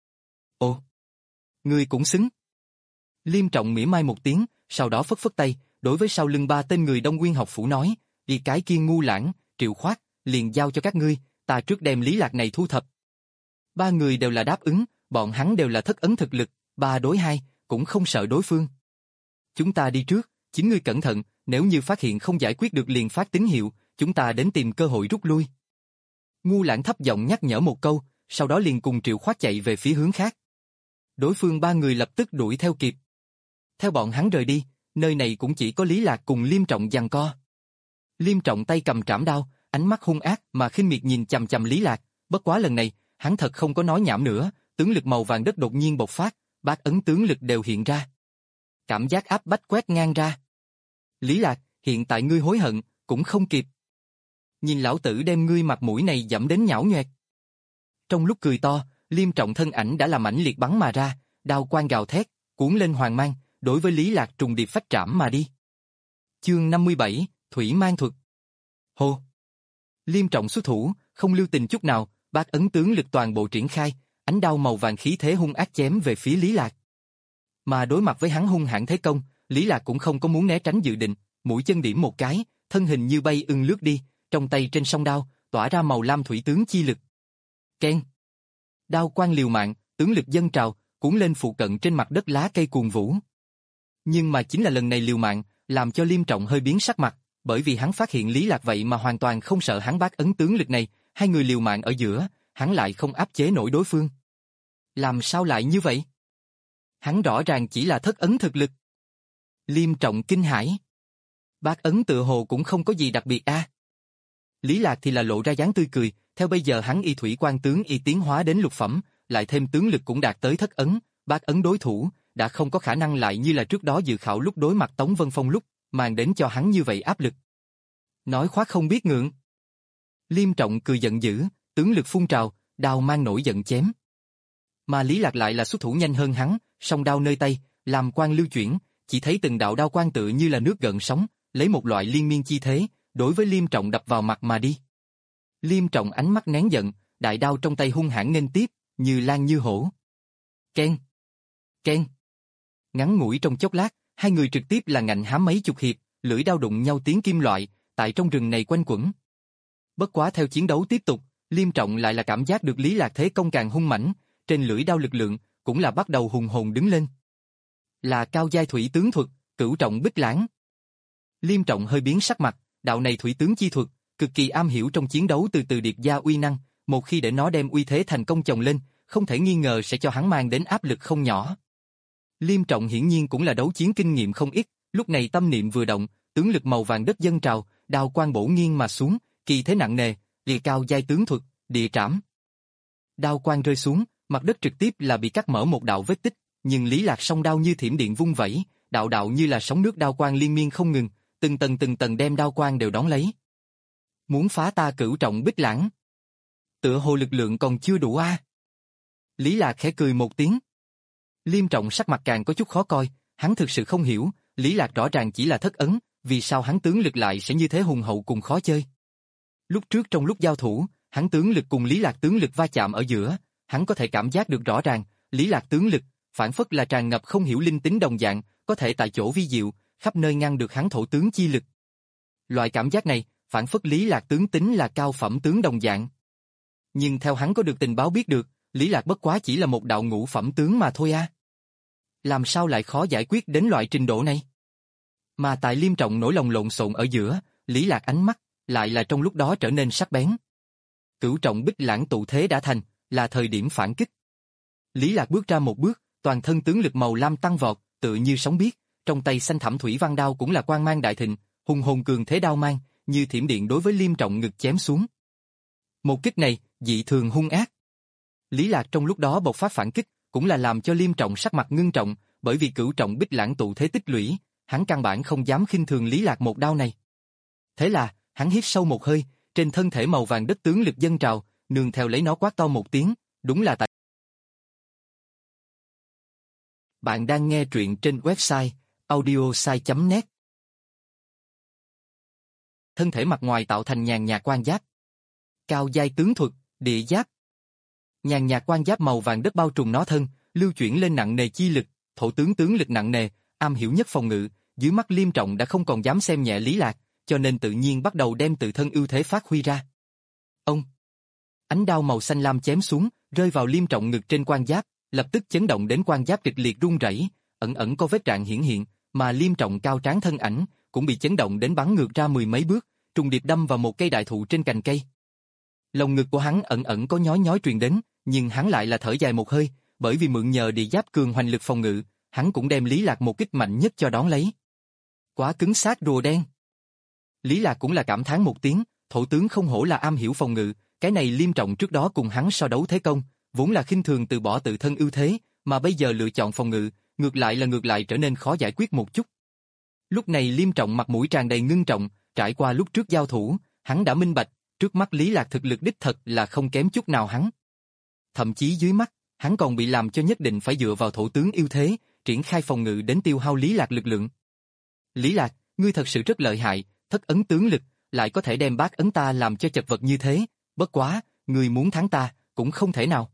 [SPEAKER 1] Ồ, ngươi cũng xứng. Liêm Trọng mỉa mai một tiếng, sau đó phất phất tay, đối với sau lưng ba tên người Đông Nguyên học phủ nói, đi cái kia Ngu Lãng, Triệu Khoát, liền giao cho các ngươi, ta trước đem Lý Lạc này thu thập. Ba người đều là đáp ứng, bọn hắn đều là thất ấn thực lực, ba đối hai, cũng không sợ đối phương. Chúng ta đi trước, chính ngươi cẩn thận, nếu như phát hiện không giải quyết được liền phát tín hiệu, chúng ta đến tìm cơ hội rút lui. Ngu Lãng thấp giọng nhắc nhở một câu, sau đó liền cùng Triệu Khoát chạy về phía hướng khác. Đối phương ba người lập tức đuổi theo kịp. Theo bọn hắn rời đi, nơi này cũng chỉ có Lý Lạc cùng Liêm Trọng giằng co. Liêm Trọng tay cầm trảm đao, ánh mắt hung ác mà khinh miệt nhìn chằm chằm Lý Lạc, bất quá lần này, hắn thật không có nói nhảm nữa, tướng lực màu vàng đất đột nhiên bộc phát, bát ấn tướng lực đều hiện ra. Cảm giác áp bách quét ngang ra. Lý Lạc, hiện tại ngươi hối hận, cũng không kịp. Nhìn lão tử đem ngươi mặt mũi này dẫm đến nhão nhoẹt. Trong lúc cười to, Liêm Trọng thân ảnh đã làm mãnh liệt bắn mà ra, đao quang gào thét, cuốn lên hoàng mang, đối với Lý Lạc trùng điệp phách trảm mà đi. Chương năm mươi bảy, Thủy Mang Thuật. Hô! Liêm Trọng xuất thủ, không lưu tình chút nào, bát ấn tướng lực toàn bộ triển khai, ánh đao màu vàng khí thế hung ác chém về phía Lý Lạc. Mà đối mặt với hắn hung hãn thế công, Lý Lạc cũng không có muốn né tránh dự định, mũi chân điểm một cái, thân hình như bay ưng lướt đi, trong tay trên song đao, tỏa ra màu lam thủy tướng chi lực. Keng! Đao quang liều mạng, tướng lực dâng trào, cuốn lên phụ cận trên mặt đất lá cây cuồng vũ. Nhưng mà chính là lần này liều mạng, làm cho Liêm Trọng hơi biến sắc mặt, bởi vì hắn phát hiện Lý Lạc vậy mà hoàn toàn không sợ hắn bát ấn tướng lực này, hai người liều mạng ở giữa, hắn lại không áp chế nổi đối phương. Làm sao lại như vậy? Hắn rõ ràng chỉ là thất ấn thực lực. Liêm Trọng kinh hãi. Bát ấn tự hồ cũng không có gì đặc biệt a. À. Lý Lạc thì là lộ ra dáng tươi cười, theo bây giờ hắn y thủy quan tướng y tiến hóa đến lục phẩm, lại thêm tướng lực cũng đạt tới thất ấn, bát ấn đối thủ, đã không có khả năng lại như là trước đó dự khảo lúc đối mặt Tống Vân Phong lúc, mang đến cho hắn như vậy áp lực. Nói khoác không biết ngượng. Liêm Trọng cười giận dữ, tướng lực phun trào, đao mang nổi giận chém. Mà Lý Lạc lại là xuất thủ nhanh hơn hắn, song đao nơi tay, làm quang lưu chuyển, chỉ thấy từng đạo đao quang tự như là nước gợn sóng, lấy một loại liên miên chi thế, đối với Liêm Trọng đập vào mặt mà đi. Liêm Trọng ánh mắt nén giận, đại đao trong tay hung hãn nghênh tiếp, như lan như hổ. Keng! Keng! Ngắn ngủi trong chốc lát, hai người trực tiếp là ngạnh hám mấy chục hiệp, lưỡi đao đụng nhau tiếng kim loại, tại trong rừng này quanh quẩn. Bất quá theo chiến đấu tiếp tục, Liêm Trọng lại là cảm giác được Lý Lạc thế công càng hung mãnh, trên lưỡi đao lực lượng cũng là bắt đầu hùng hồn đứng lên. Là cao giai thủy tướng thuật, Cửu Trọng Bích Lãng. Liêm Trọng hơi biến sắc mặt, đạo này thủy tướng chi thuật, cực kỳ am hiểu trong chiến đấu từ từ điệp gia uy năng, một khi để nó đem uy thế thành công chồng lên, không thể nghi ngờ sẽ cho hắn mang đến áp lực không nhỏ. Liêm Trọng hiển nhiên cũng là đấu chiến kinh nghiệm không ít, lúc này tâm niệm vừa động, tướng lực màu vàng đất dâng trào, đao quang bổ nghiêng mà xuống, kỳ thế nặng nề, liệt cao giai tướng thuật, địa trảm. Đao quang rơi xuống, mặt đất trực tiếp là bị cắt mở một đạo vết tích, nhưng Lý Lạc song đao như thiểm điện vung vẩy, đạo đạo như là sóng nước đao quang liên miên không ngừng, từng tầng từng tầng đem đao quang đều đón lấy. Muốn phá ta Cửu Trọng Bích Lãng? Tựa hồ lực lượng còn chưa đủ a. À? Lý Lạc khẽ cười một tiếng. Liêm Trọng sắc mặt càng có chút khó coi, hắn thực sự không hiểu, Lý Lạc rõ ràng chỉ là thất ấn, vì sao hắn tướng lực lại sẽ như thế hùng hậu cùng khó chơi. Lúc trước trong lúc giao thủ, hắn tướng lực cùng Lý Lạc tướng lực va chạm ở giữa, hắn có thể cảm giác được rõ ràng, Lý Lạc tướng lực, phản phất là tràn ngập không hiểu linh tính đồng dạng, có thể tại chỗ vi diệu, khắp nơi ngăn được hắn thổ tướng chi lực. Loại cảm giác này, phản phất Lý Lạc tướng tính là cao phẩm tướng đồng dạng. Nhưng theo hắn có được tình báo biết được, Lý Lạc bất quá chỉ là một đạo ngũ phẩm tướng mà thôi a. À. Làm sao lại khó giải quyết đến loại trình độ này? Mà tại Liêm Trọng nổi lòng lộn xộn ở giữa, Lý Lạc ánh mắt, lại là trong lúc đó trở nên sắc bén. Cửu Trọng Bích Lãng tụ thế đã thành, là thời điểm phản kích. Lý Lạc bước ra một bước, toàn thân tướng lực màu lam tăng vọt, tự như sóng biếc, trong tay xanh thẳm thủy văn đao cũng là quang mang đại thịnh, hùng hồn cường thế đao mang, như thiểm điện đối với Liêm Trọng ngực chém xuống. Một kích này, dị thường hung ác. Lý Lạc trong lúc đó bộc phát phản kích, cũng là làm cho Liêm Trọng sắc mặt ngưng trọng, bởi vì Cửu Trọng Bích Lãng tụ thế tích lũy, hắn căn bản không dám khinh thường Lý Lạc một đao này. Thế là, hắn hít sâu một hơi, trên thân thể màu vàng đất tướng lực dâng trào, nương theo lấy nó quát to một tiếng, đúng là tại. Bạn đang nghe truyện trên website audiosai chấm net. Thân thể mặt ngoài tạo thành nhàn nhạt quan giáp. Cao giai tướng thuật, địa giáp. Nhàn nhạt quan giáp màu vàng đất bao trùm nó thân, lưu chuyển lên nặng nề chi lực, thổ tướng tướng lực nặng nề, am hiểu nhất phòng ngự, dưới mắt Liêm Trọng đã không còn dám xem nhẹ Lý Lạc, cho nên tự nhiên bắt đầu đem tự thân ưu thế phát huy ra. Ông! Ánh đao màu xanh lam chém xuống, rơi vào Liêm Trọng ngực trên quan giáp, lập tức chấn động đến quan giáp kịch liệt rung rẩy, ẩn ẩn có vết rạn hiển hiện, mà Liêm Trọng cao tráng thân ảnh cũng bị chấn động đến bắn ngược ra mười mấy bước, trùng điệp đâm vào một cây đại thụ trên cành cây. Lồng ngực của hắn ẩn ẩn có nhói nhói truyền đến, nhưng hắn lại là thở dài một hơi, bởi vì mượn nhờ địa giáp cường hoành lực phòng ngự, hắn cũng đem Lý Lạc một kích mạnh nhất cho đón lấy. Quá cứng xác rùa đen. Lý Lạc cũng là cảm thán một tiếng, thổ tướng không hổ là am hiểu phòng ngự, cái này Liêm Trọng trước đó cùng hắn so đấu thế công, vốn là khinh thường từ bỏ tự thân ưu thế, mà bây giờ lựa chọn phòng ngự, ngược lại là ngược lại trở nên khó giải quyết một chút. Lúc này Liêm Trọng mặt mũi tràn đầy ngưng trọng, trải qua lúc trước giao thủ, hắn đã minh bạch, trước mắt Lý Lạc thực lực đích thật là không kém chút nào hắn. Thậm chí dưới mắt, hắn còn bị làm cho nhất định phải dựa vào thổ tướng yêu thế, triển khai phòng ngự đến tiêu hao Lý Lạc lực lượng. Lý Lạc, ngươi thật sự rất lợi hại, thất ấn tướng lực, lại có thể đem bát ấn ta làm cho chật vật như thế, bất quá, ngươi muốn thắng ta, cũng không thể nào.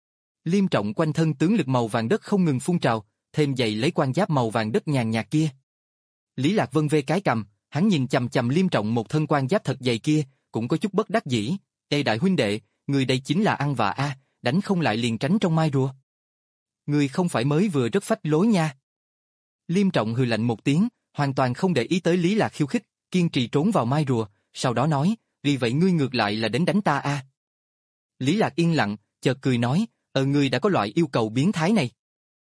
[SPEAKER 1] Liêm Trọng quanh thân tướng lực màu vàng đất không ngừng phun trào, thêm dày lấy quan giáp màu vàng đất nhàn nhạt kia. Lý Lạc vân vê cái cầm, hắn nhìn chằm chằm Liêm Trọng một thân quan giáp thật dày kia, cũng có chút bất đắc dĩ. Ê đại huynh đệ, người đây chính là ăn vạ a, đánh không lại liền tránh trong mai rùa. Người không phải mới vừa rất phách lối nha. Liêm Trọng hừ lạnh một tiếng, hoàn toàn không để ý tới Lý Lạc khiêu khích, kiên trì trốn vào mai rùa, sau đó nói, vì vậy ngươi ngược lại là đến đánh ta a. Lý Lạc yên lặng, chợt cười nói, ờ ngươi đã có loại yêu cầu biến thái này.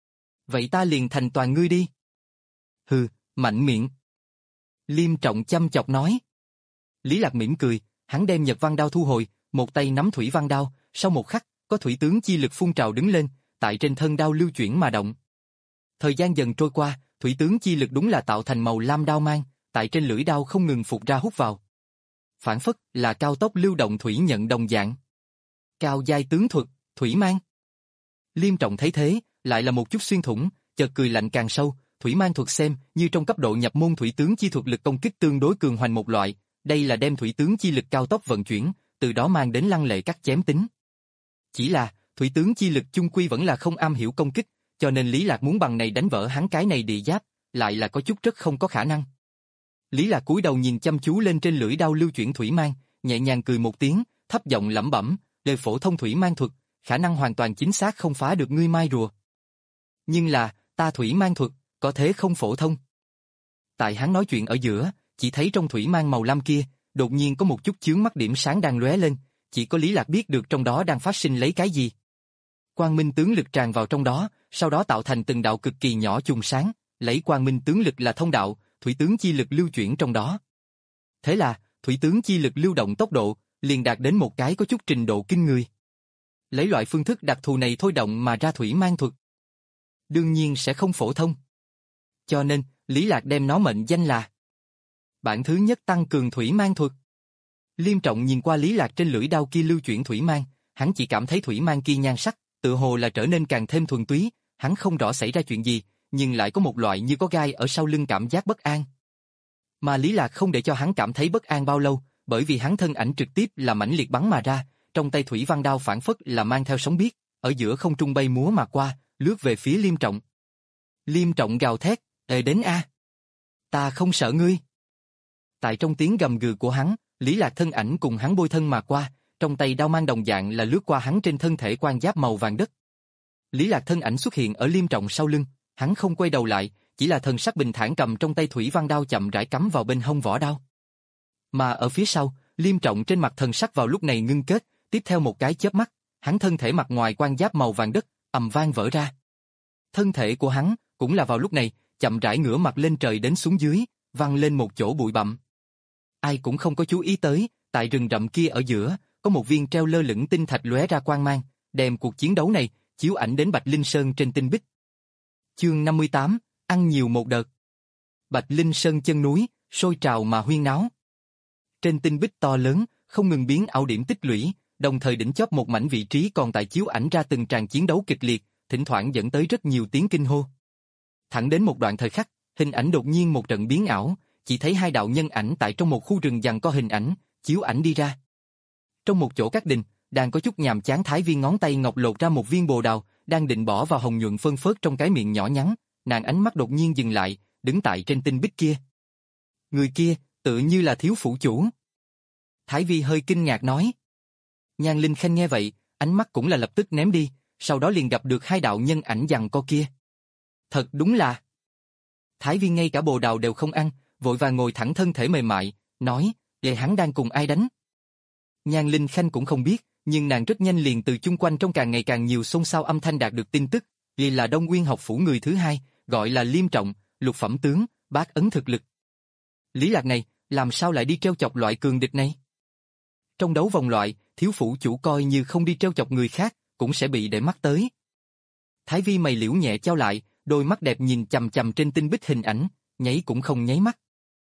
[SPEAKER 1] Vậy ta liền thành toàn ngươi đi. Hừ, mạnh miệng. Liêm Trọng chăm chọc nói. Lý Lạc mỉm cười, hắn đem Nhật Văn Đao thu hồi, một tay nắm Thủy Văn Đao, sau một khắc, có thủy tướng chi lực phun trào đứng lên, tại trên thân đao lưu chuyển mà động. Thời gian dần trôi qua, thủy tướng chi lực đúng là tạo thành màu lam đao mang, tại trên lưỡi đao không ngừng phục ra hút vào. Phản phất là cao tốc lưu động thủy nhận đồng dạng. Cao giai tướng thuật, thủy mang. Liêm Trọng thấy thế, lại là một chút xuyên thủng, chợt cười lạnh càng sâu, thủy mang thuật xem như trong cấp độ nhập môn thủy tướng chi thuật lực công kích tương đối cường hoành một loại, đây là đem thủy tướng chi lực cao tốc vận chuyển, từ đó mang đến lăng lệ cắt chém tính. Chỉ là, thủy tướng chi lực chung quy vẫn là không am hiểu công kích, cho nên Lý Lạc muốn bằng này đánh vỡ hắn cái này địa giáp, lại là có chút rất không có khả năng. Lý Lạc cúi đầu nhìn chăm chú lên trên lưỡi đao lưu chuyển thủy mang, nhẹ nhàng cười một tiếng, thấp giọng lẩm bẩm, lời phổ thông thủy mang thuật, khả năng hoàn toàn chính xác không phá được ngươi mai rùa. Nhưng là, ta thủy mang thuật, có thế không phổ thông. Tại hắn nói chuyện ở giữa, chỉ thấy trong thủy mang màu lam kia, đột nhiên có một chút chướng mắt điểm sáng đang lóe lên, chỉ có Lý Lạc biết được trong đó đang phát sinh lấy cái gì. Quang minh tướng lực tràn vào trong đó, sau đó tạo thành từng đạo cực kỳ nhỏ chùm sáng, lấy quang minh tướng lực là thông đạo, thủy tướng chi lực lưu chuyển trong đó. Thế là, thủy tướng chi lực lưu động tốc độ, liền đạt đến một cái có chút trình độ kinh người. Lấy loại phương thức đặc thù này thôi động mà ra thủy mang thuật, đương nhiên sẽ không phổ thông. Cho nên, Lý Lạc đem nó mệnh danh là bản thứ nhất tăng cường thủy mang thuật. Liêm Trọng nhìn qua Lý Lạc trên lưỡi đao kia lưu chuyển thủy mang, hắn chỉ cảm thấy thủy mang kia nhan sắc, tự hồ là trở nên càng thêm thuần túy, hắn không rõ xảy ra chuyện gì, nhưng lại có một loại như có gai ở sau lưng cảm giác bất an. Mà Lý Lạc không để cho hắn cảm thấy bất an bao lâu, bởi vì hắn thân ảnh trực tiếp là mãnh liệt bắn mà ra, trong tay thủy văn đao phản phất là mang theo sóng biếc, ở giữa không trung bay múa mà qua, lướt về phía Liêm Trọng. Liêm Trọng gào thét, "Ê đến a! Ta không sợ ngươi!" Tại trong tiếng gầm gừ của hắn, Lý Lạc thân ảnh cùng hắn bôi thân mà qua, trong tay đao mang đồng dạng là lướt qua hắn trên thân thể quan giáp màu vàng đất. Lý Lạc thân ảnh xuất hiện ở Liêm Trọng sau lưng, hắn không quay đầu lại, chỉ là thần sắc bình thản cầm trong tay thủy văn đao chậm rãi cắm vào bên hông vỏ đao. Mà ở phía sau, Liêm Trọng trên mặt thần sắc vào lúc này ngưng kết, tiếp theo một cái chớp mắt, hắn thân thể mặt ngoài quan giáp màu vàng đất ầm vang vỡ ra. Thân thể của hắn cũng là vào lúc này chậm rãi ngửa mặt lên trời đến xuống dưới, văng lên một chỗ bụi bặm. Ai cũng không có chú ý tới, tại rừng rậm kia ở giữa, có một viên treo lơ lửng tinh thạch lóe ra quang mang, đem cuộc chiến đấu này chiếu ảnh đến Bạch Linh Sơn trên tinh bích. Chương năm mươi tám, ăn nhiều một đợt. Bạch Linh Sơn chân núi, sôi trào mà huyên náo. Trên tinh bích to lớn, không ngừng biến ảo điểm tích lũy, đồng thời đỉnh chóp một mảnh vị trí còn tại chiếu ảnh ra từng tràng chiến đấu kịch liệt, thỉnh thoảng dẫn tới rất nhiều tiếng kinh hô. Thẳng đến một đoạn thời khắc, hình ảnh đột nhiên một trận biến ảo, chỉ thấy hai đạo nhân ảnh tại trong một khu rừng giằng co hình ảnh, chiếu ảnh đi ra. Trong một chỗ các đình, đang có chút nhàm chán Thái Viên ngón tay ngọc lột ra một viên bồ đào, đang định bỏ vào hồng nhuận phân phớt trong cái miệng nhỏ nhắn, nàng ánh mắt đột nhiên dừng lại, đứng tại trên tinh bích kia. Người kia, tự như là thiếu phủ chủ. Thái Vi hơi kinh ngạc nói. Nhan Linh Khanh nghe vậy, ánh mắt cũng là lập tức ném đi, sau đó liền gặp được hai đạo nhân ảnh giằng co kia. Thật đúng là. Thái Vi ngay cả bồ đào đều không ăn, vội vàng ngồi thẳng thân thể mềm mại, nói, vậy hắn đang cùng ai đánh? Nhan Linh Khanh cũng không biết, nhưng nàng rất nhanh liền từ chung quanh trong càng ngày càng nhiều xôn xao âm thanh đạt được tin tức, vì là Đông Nguyên học phủ người thứ hai, gọi là Liêm Trọng, lục phẩm tướng, bát ấn thực lực. Lý Lạc này, làm sao lại đi treo chọc loại cường địch này? Trong đấu vòng loại, thiếu phủ chủ coi như không đi treo chọc người khác, cũng sẽ bị để mắt tới. Thái Vi mày liễu nhẹ trao lại, đôi mắt đẹp nhìn chằm chằm trên tinh bích hình ảnh, nháy cũng không nháy mắt.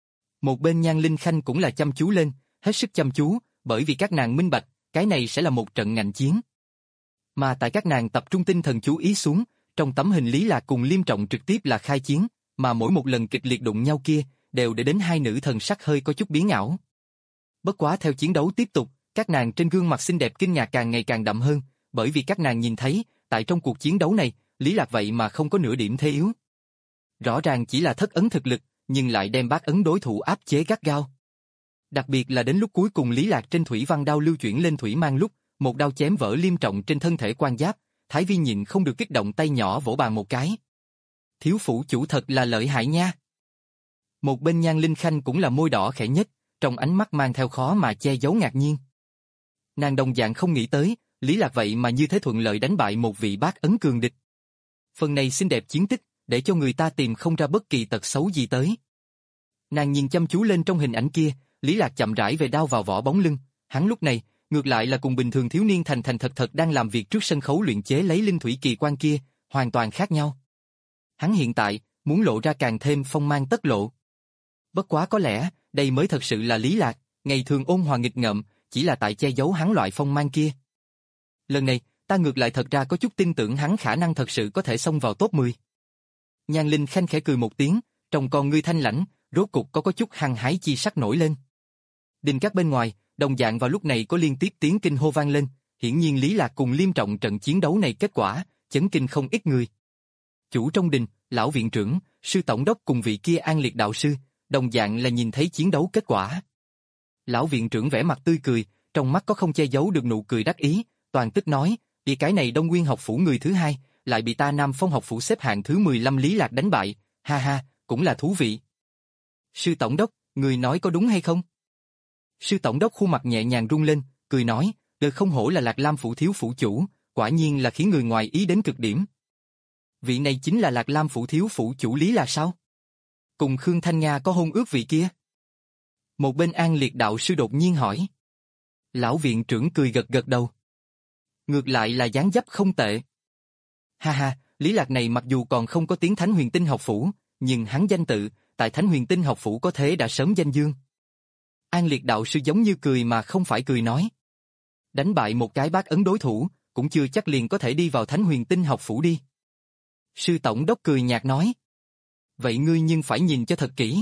[SPEAKER 1] Một bên Nhan Linh Khanh cũng là chăm chú lên, hết sức chăm chú, bởi vì các nàng minh bạch, cái này sẽ là một trận ngạnh chiến. Mà tại các nàng tập trung tinh thần chú ý xuống, trong tấm hình Lý Lạc cùng Liêm Trọng trực tiếp là khai chiến, mà mỗi một lần kịch liệt đụng nhau kia, đều để đến hai nữ thần sắc hơi có chút biến ảo. Bất quá theo chiến đấu tiếp tục, các nàng trên gương mặt xinh đẹp kinh ngạc càng ngày càng đậm hơn, bởi vì các nàng nhìn thấy, tại trong cuộc chiến đấu này, Lý Lạc vậy mà không có nửa điểm thế yếu. Rõ ràng chỉ là thất ấn thực lực, nhưng lại đem bát ấn đối thủ áp chế gắt gao. Đặc biệt là đến lúc cuối cùng Lý Lạc trên thủy văn đao lưu chuyển lên thủy mang lúc, một đao chém vỡ Liêm Trọng trên thân thể quan giáp, Thái Vi nhịn không được kích động tay nhỏ vỗ bàn một cái. Thiếu phủ chủ thật là lợi hại nha. Một bên Nhan Linh Khanh cũng là môi đỏ khẽ nhếch, trong ánh mắt mang theo khó mà che giấu ngạc nhiên. Nàng đồng dạng không nghĩ tới, Lý Lạc vậy mà như thế thuận lợi đánh bại một vị bát ấn cường địch. Phần này xinh đẹp chiến tích, để cho người ta tìm không ra bất kỳ tật xấu gì tới. Nàng nhìn chăm chú lên trong hình ảnh kia, Lý Lạc chậm rãi về đao vào vỏ bóng lưng, hắn lúc này, ngược lại là cùng bình thường thiếu niên thành thành thật thật đang làm việc trước sân khấu luyện chế lấy linh thủy kỳ quan kia, hoàn toàn khác nhau. Hắn hiện tại, muốn lộ ra càng thêm phong mang tất lộ. Bất quá có lẽ, đây mới thật sự là Lý Lạc, ngày thường ôn hòa nghịch ngợm, chỉ là tại che giấu hắn loại phong mang kia. Lần này, ta ngược lại thật ra có chút tin tưởng hắn khả năng thật sự có thể xông vào top mười. Nhan Linh Khanh khẽ cười một tiếng, trong con ngươi thanh lãnh, rốt cục có có chút hăng hái chi sắc nổi lên. Đình các bên ngoài, đồng dạng vào lúc này có liên tiếp tiếng kinh hô vang lên, hiển nhiên Lý Lạc cùng Liêm Trọng trận chiến đấu này kết quả, chấn kinh không ít người. Chủ trong đình, lão viện trưởng, sư tổng đốc cùng vị kia An Liệt đạo sư, đồng dạng là nhìn thấy chiến đấu kết quả. Lão viện trưởng vẻ mặt tươi cười, trong mắt có không che giấu được nụ cười đắc ý, toàn tức nói, vì cái này Đông Nguyên học phủ người thứ hai, lại bị ta Nam Phong học phủ xếp hạng thứ mười lăm Lý Lạc đánh bại, ha ha, cũng là thú vị. Sư tổng đốc, người nói có đúng hay không? Sư tổng đốc khuôn mặt nhẹ nhàng rung lên, cười nói, được không hổ là Lạc Lam phủ thiếu phủ chủ, quả nhiên là khiến người ngoài ý đến cực điểm. Vị này chính là Lạc Lam phủ thiếu phủ chủ Lý Lạc sao? Cùng Khương Thanh Nga có hôn ước vị kia? Một bên An Liệt đạo sư đột nhiên hỏi. Lão viện trưởng cười gật gật đầu. Ngược lại là dáng dấp không tệ. Ha ha, Lý Lạc này mặc dù còn không có tiếng Thánh Huyền Tinh học phủ, nhưng hắn danh tự, tại Thánh Huyền Tinh học phủ có thể đã sớm danh dương. An Liệt đạo sư giống như cười mà không phải cười nói. Đánh bại một cái bát ấn đối thủ, cũng chưa chắc liền có thể đi vào Thánh Huyền Tinh học phủ đi. Sư tổng đốc cười nhạt nói. Vậy ngươi nhưng phải nhìn cho thật kỹ.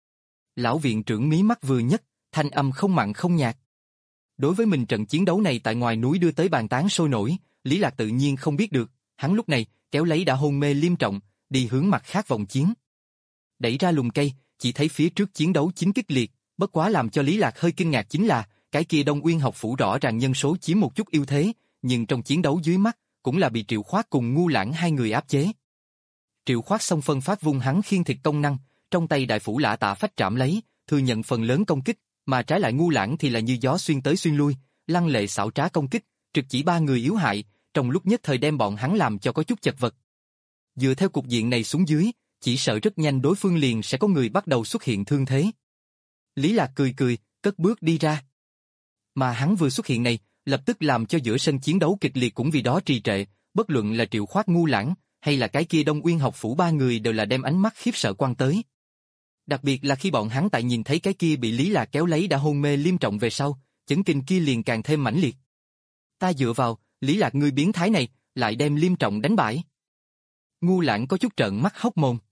[SPEAKER 1] Lão viện trưởng mí mắt vừa nhấc, thanh âm không mặn không nhạt. Đối với mình trận chiến đấu này tại ngoài núi đưa tới bàn tán sôi nổi, Lý Lạc tự nhiên không biết được, hắn lúc này kéo lấy đã hôn mê Liêm Trọng, đi hướng mặt khác vòng chiến. Đẩy ra lùm cây, chỉ thấy phía trước chiến đấu chính kịch liệt, bất quá làm cho Lý Lạc hơi kinh ngạc chính là, cái kia Đông Uyên học phủ rõ ràng nhân số chiếm một chút ưu thế, nhưng trong chiến đấu dưới mắt, cũng là bị Triệu Khoát cùng Ngu Lãng hai người áp chế. Triệu Khoát xông phân phát vung hắn khiên thịt công năng, trong tay đại phủ lạ tạ phách trảm lấy, thừa nhận phần lớn công kích, mà trái lại Ngu Lãng thì là như gió xuyên tới xuyên lui, lăng lệ xảo trá công kích, trực chỉ ba người yếu hại, trong lúc nhất thời đem bọn hắn làm cho có chút chật vật. Dựa theo cục diện này xuống dưới, chỉ sợ rất nhanh đối phương liền sẽ có người bắt đầu xuất hiện thương thế. Lý Lạc cười cười, cất bước đi ra. Mà hắn vừa xuất hiện này, lập tức làm cho giữa sân chiến đấu kịch liệt cũng vì đó trì trệ, bất luận là Triệu Khoát Ngu Lãng, hay là cái kia Đông Uyên học phủ ba người đều là đem ánh mắt khiếp sợ quan tới. Đặc biệt là khi bọn hắn tại nhìn thấy cái kia bị Lý Lạc kéo lấy đã hôn mê Liêm Trọng về sau, chấn kinh kia liền càng thêm mãnh liệt. Ta dựa vào, Lý Lạc ngươi biến thái này, lại đem Liêm Trọng đánh bại. Ngu Lãng có chút trợn mắt hốc mồm.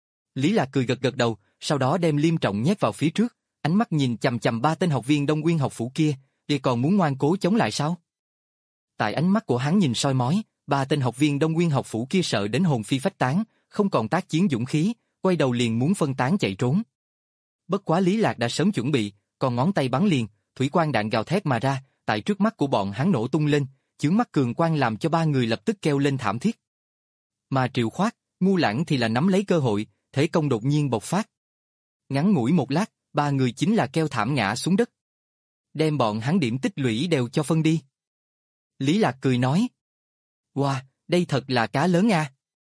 [SPEAKER 1] Lý Lạc cười gật gật đầu, sau đó đem Liêm Trọng nhét vào phía trước, ánh mắt nhìn chằm chằm ba tên học viên Đông Uyên học phủ kia, thì còn muốn ngoan cố chống lại sao? Tại ánh mắt của hắn nhìn soi mói, ba tên học viên Đông Uyên học phủ kia sợ đến hồn phi phách tán, không còn tác chiến dũng khí, quay đầu liền muốn phân tán chạy trốn. Bất quá Lý Lạc đã sớm chuẩn bị, còn ngón tay bắn liền, thủy quang đạn gào thét mà ra, tại trước mắt của bọn hắn nổ tung lên, chướng mắt cường quang làm cho ba người lập tức kêu lên thảm thiết. Mà Triệu Khoát, Ngu Lãng thì là nắm lấy cơ hội, thế công đột nhiên bộc phát. Ngắn ngủi một lát, ba người chính là kêu thảm ngã xuống đất. Đem bọn hắn điểm tích lũy đều cho phân đi. Lý Lạc cười nói. Wow, đây thật là cá lớn a.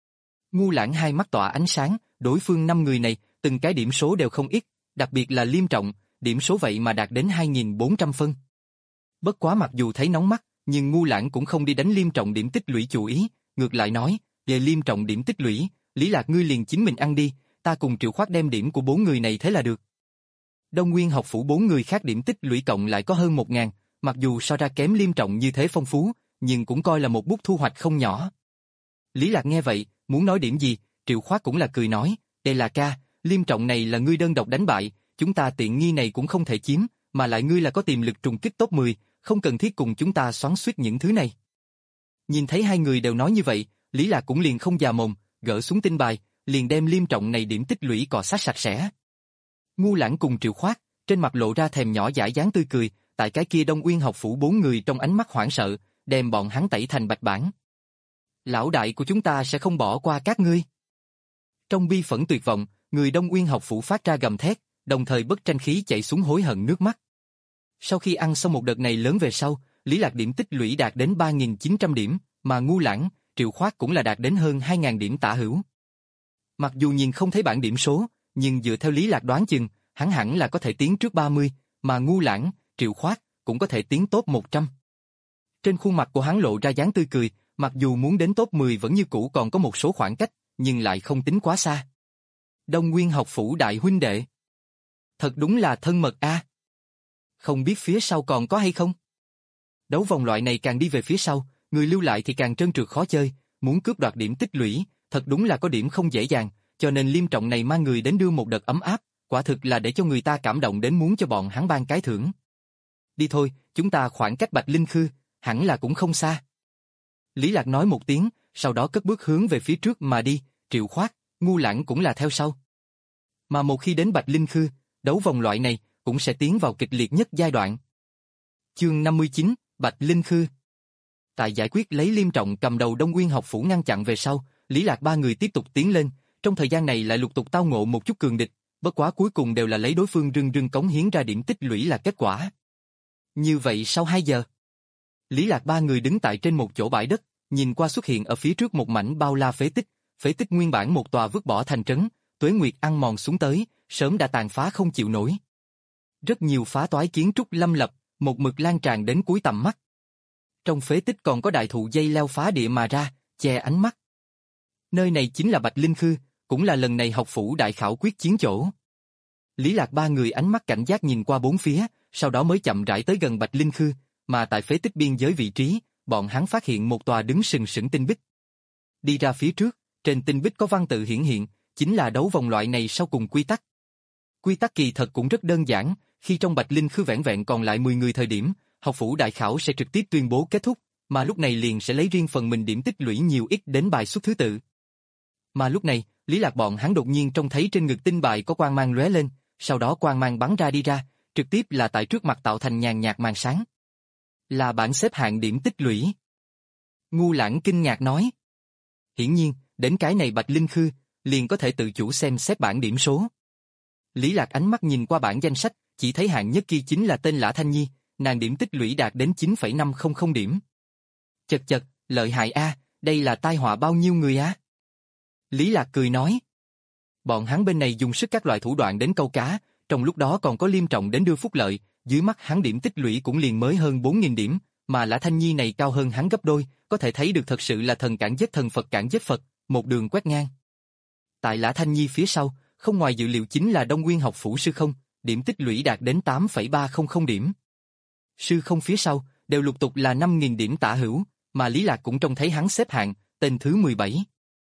[SPEAKER 1] Ngu Lãng hai mắt tỏa ánh sáng, đối phương năm người này, từng cái điểm số đều không ít, đặc biệt là Liêm Trọng, điểm số vậy mà đạt đến hai nghìn bốn trăm phân. Bất quá mặc dù thấy nóng mắt, nhưng Ngu Lãng cũng không đi đánh Liêm Trọng điểm tích lũy chủ ý, ngược lại nói, về Liêm Trọng điểm tích lũy, Lý Lạc ngươi liền chính mình ăn đi, ta cùng Triệu Khoát đem điểm của bốn người này thế là được. Đông Nguyên học phủ bốn người khác điểm tích lũy cộng lại có hơn một ngàn, mặc dù so ra kém Liêm Trọng như thế phong phú, nhưng cũng coi là một bút thu hoạch không nhỏ. Lý Lạc nghe vậy, muốn nói điểm gì, Triệu Khoát cũng là cười nói, đây là ca, Liêm Trọng này là ngươi đơn độc đánh bại, chúng ta tiện nghi này cũng không thể chiếm, mà lại ngươi là có tiềm lực trùng kích top mười, không cần thiết cùng chúng ta xoắn xuýt những thứ này. Nhìn thấy hai người đều nói như vậy, Lý Lạc cũng liền không già mồm, gỡ xuống tin bài, liền đem Liêm Trọng này điểm tích lũy cọ sát sạch sẽ. Ngu Lãng cùng Triệu Khoát, trên mặt lộ ra thèm nhỏ dãi dáng tươi cười, tại cái kia Đông Uyên học phủ bốn người trong ánh mắt hoảng sợ, đem bọn hắn tẩy thành bạch bản. Lão đại của chúng ta sẽ không bỏ qua các ngươi. Trong bi phẫn tuyệt vọng, người Đông Uyên học phủ phát ra gầm thét, đồng thời bất tranh khí chảy xuống hối hận nước mắt. Sau khi ăn xong một đợt này lớn về sau, Lý Lạc điểm tích lũy đạt đến ba nghìn chín trăm điểm, mà Ngu Lãng, Triệu Khoát cũng là đạt đến hơn hai nghìn điểm tả hữu. Mặc dù nhìn không thấy bảng điểm số, nhưng dựa theo Lý Lạc đoán chừng, hắn hẳn là có thể tiến trước ba mươi, mà Ngu Lãng, Triệu Khoát cũng có thể tiến top một trăm. Trên khuôn mặt của hắn lộ ra dáng tươi cười, mặc dù muốn đến top mười vẫn như cũ còn có một số khoảng cách, nhưng lại không tính quá xa. Đông Nguyên học phủ đại huynh đệ. Thật đúng là thân mật a. Không biết phía sau còn có hay không? Đấu vòng loại này càng đi về phía sau, người lưu lại thì càng trơn trượt khó chơi, muốn cướp đoạt điểm tích lũy, thật đúng là có điểm không dễ dàng, cho nên Liêm Trọng này mang người đến đưa một đợt ấm áp, quả thực là để cho người ta cảm động đến muốn cho bọn hắn ban cái thưởng. Đi thôi, chúng ta khoảng cách Bạch Linh Khư, hẳn là cũng không xa. Lý Lạc nói một tiếng, sau đó cất bước hướng về phía trước mà đi, Triệu Khoát, Ngu Lãng cũng là theo sau. Mà một khi đến Bạch Linh Khư, đấu vòng loại này cũng sẽ tiến vào kịch liệt nhất giai đoạn. Chương năm mươi chín, Bạch Linh Khư. Tại giải quyết lấy Liêm Trọng cầm đầu Đông Nguyên học phủ ngăn chặn về sau, Lý Lạc ba người tiếp tục tiến lên, trong thời gian này lại lục tục tao ngộ một chút cường địch, bất quá cuối cùng đều là lấy đối phương rưng rưng cống hiến ra điểm tích lũy là kết quả. Như vậy sau hai giờ, Lý Lạc ba người đứng tại trên một chỗ bãi đất, nhìn qua xuất hiện ở phía trước một mảnh bao la phế tích, phế tích nguyên bản một tòa vứt bỏ thành trấn, tuế nguyệt ăn mòn xuống tới, sớm đã tàn phá không chịu nổi. Rất nhiều phá toái kiến trúc lâm lập, một mực lan tràn đến cuối tầm mắt. Trong phế tích còn có đại thụ dây leo phá địa mà ra, che ánh mắt. Nơi này chính là Bạch Linh Khư, cũng là lần này học phủ đại khảo quyết chiến chỗ. Lý Lạc ba người ánh mắt cảnh giác nhìn qua bốn phía, sau đó mới chậm rãi tới gần Bạch Linh Khư, mà tại phế tích biên giới vị trí, bọn hắn phát hiện một tòa đứng sừng sững tinh bích. Đi ra phía trước, trên tinh bích có văn tự hiển hiện, chính là đấu vòng loại này sau cùng quy tắc. Quy tắc kỳ thật cũng rất đơn giản, khi trong Bạch Linh Khư vẻn vẹn còn lại mười người thời điểm, học phủ đại khảo sẽ trực tiếp tuyên bố kết thúc, mà lúc này liền sẽ lấy riêng phần mình điểm tích lũy nhiều ít đến bài xuất thứ tự. Mà lúc này, Lý Lạc bọn hắn đột nhiên trông thấy trên ngực tinh bài có quang mang lóe lên, sau đó quang mang bắn ra đi ra, trực tiếp là tại trước mặt tạo thành nhàn nhạt màn sáng. Là bảng xếp hạng điểm tích lũy. Ngu Lãng kinh ngạc nói. Hiển nhiên, đến cái này Bạch Linh Khư, liền có thể tự chủ xem xếp bảng điểm số. Lý Lạc ánh mắt nhìn qua bảng danh sách, chỉ thấy hạng nhất kia chính là tên Lã Thanh Nhi, nàng điểm tích lũy đạt đến chín phẩy năm không không điểm. Chật chật, lợi hại a, đây là tai họa bao nhiêu người á? Lý Lạc cười nói. Bọn hắn bên này dùng sức các loại thủ đoạn đến câu cá, trong lúc đó còn có Liêm Trọng đến đưa phúc lợi, dưới mắt hắn điểm tích lũy cũng liền mới hơn bốn nghìn điểm, mà Lã Thanh Nhi này cao hơn hắn gấp đôi, có thể thấy được thật sự là thần cản giết thần Phật cản giết Phật, một đường quét ngang. Tại Lã Thanh Nhi phía sau, không ngoài dự liệu chính là Đông Nguyên học phủ sư không, điểm tích lũy đạt đến tám phẩy ba không không điểm. Sư không phía sau, đều lục tục là năm nghìn điểm tả hữu, mà Lý Lạc cũng trông thấy hắn xếp hạng, tên thứ mười bảy.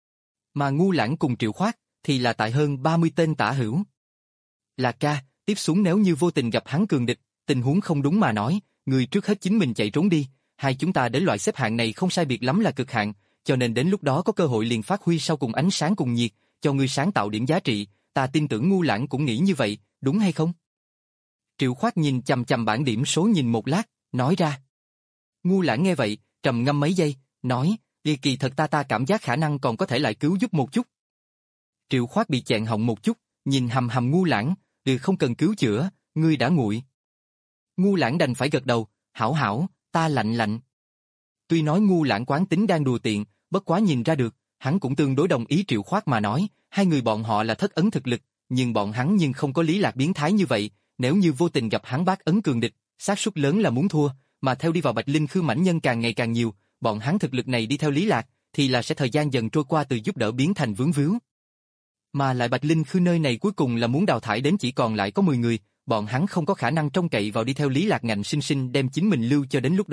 [SPEAKER 1] Mà Ngu Lãng cùng Triệu Khoát, thì là tại hơn ba mươi tên tả hữu. Lạc ca, tiếp xuống nếu như vô tình gặp hắn cường địch, tình huống không đúng mà nói, người trước hết chính mình chạy trốn đi, hai chúng ta đến loại xếp hạng này không sai biệt lắm là cực hạn, cho nên đến lúc đó có cơ hội liền phát huy sau cùng ánh sáng cùng nhiệt, cho ngươi sáng tạo điểm giá trị, ta tin tưởng Ngu Lãng cũng nghĩ như vậy, đúng hay không? Triệu Khoát nhìn chằm chằm bảng điểm số nhìn một lát, nói ra. Ngu Lãng nghe vậy, trầm ngâm mấy giây, nói, kỳ kỳ thật ta ta cảm giác khả năng còn có thể lại cứu giúp một chút. Triệu Khoát bị chẹn họng một chút, nhìn hầm hầm Ngu Lãng, ừ không cần cứu chữa, ngươi đã nguội. Ngu Lãng đành phải gật đầu, hảo hảo, ta lạnh lạnh. Tuy nói Ngu Lãng quán tính đang đùa tiện, bất quá nhìn ra được, hắn cũng tương đối đồng ý Triệu Khoát mà nói, hai người bọn họ là thất ấn thực lực, nhưng bọn hắn nhưng không có Lý Lạc biến thái như vậy, nếu như vô tình gặp hắn bát ấn cường địch, xác suất lớn là muốn thua, mà theo đi vào Bạch Linh Khư mãnh nhân càng ngày càng nhiều, bọn hắn thực lực này đi theo Lý Lạc, thì là sẽ thời gian dần trôi qua từ giúp đỡ biến thành vướng víu. Mà lại Bạch Linh Khư nơi này cuối cùng là muốn đào thải đến chỉ còn lại có mười người, bọn hắn không có khả năng trông cậy vào đi theo Lý Lạc ngạnh sinh sinh đem chính mình lưu cho đến lúc đó,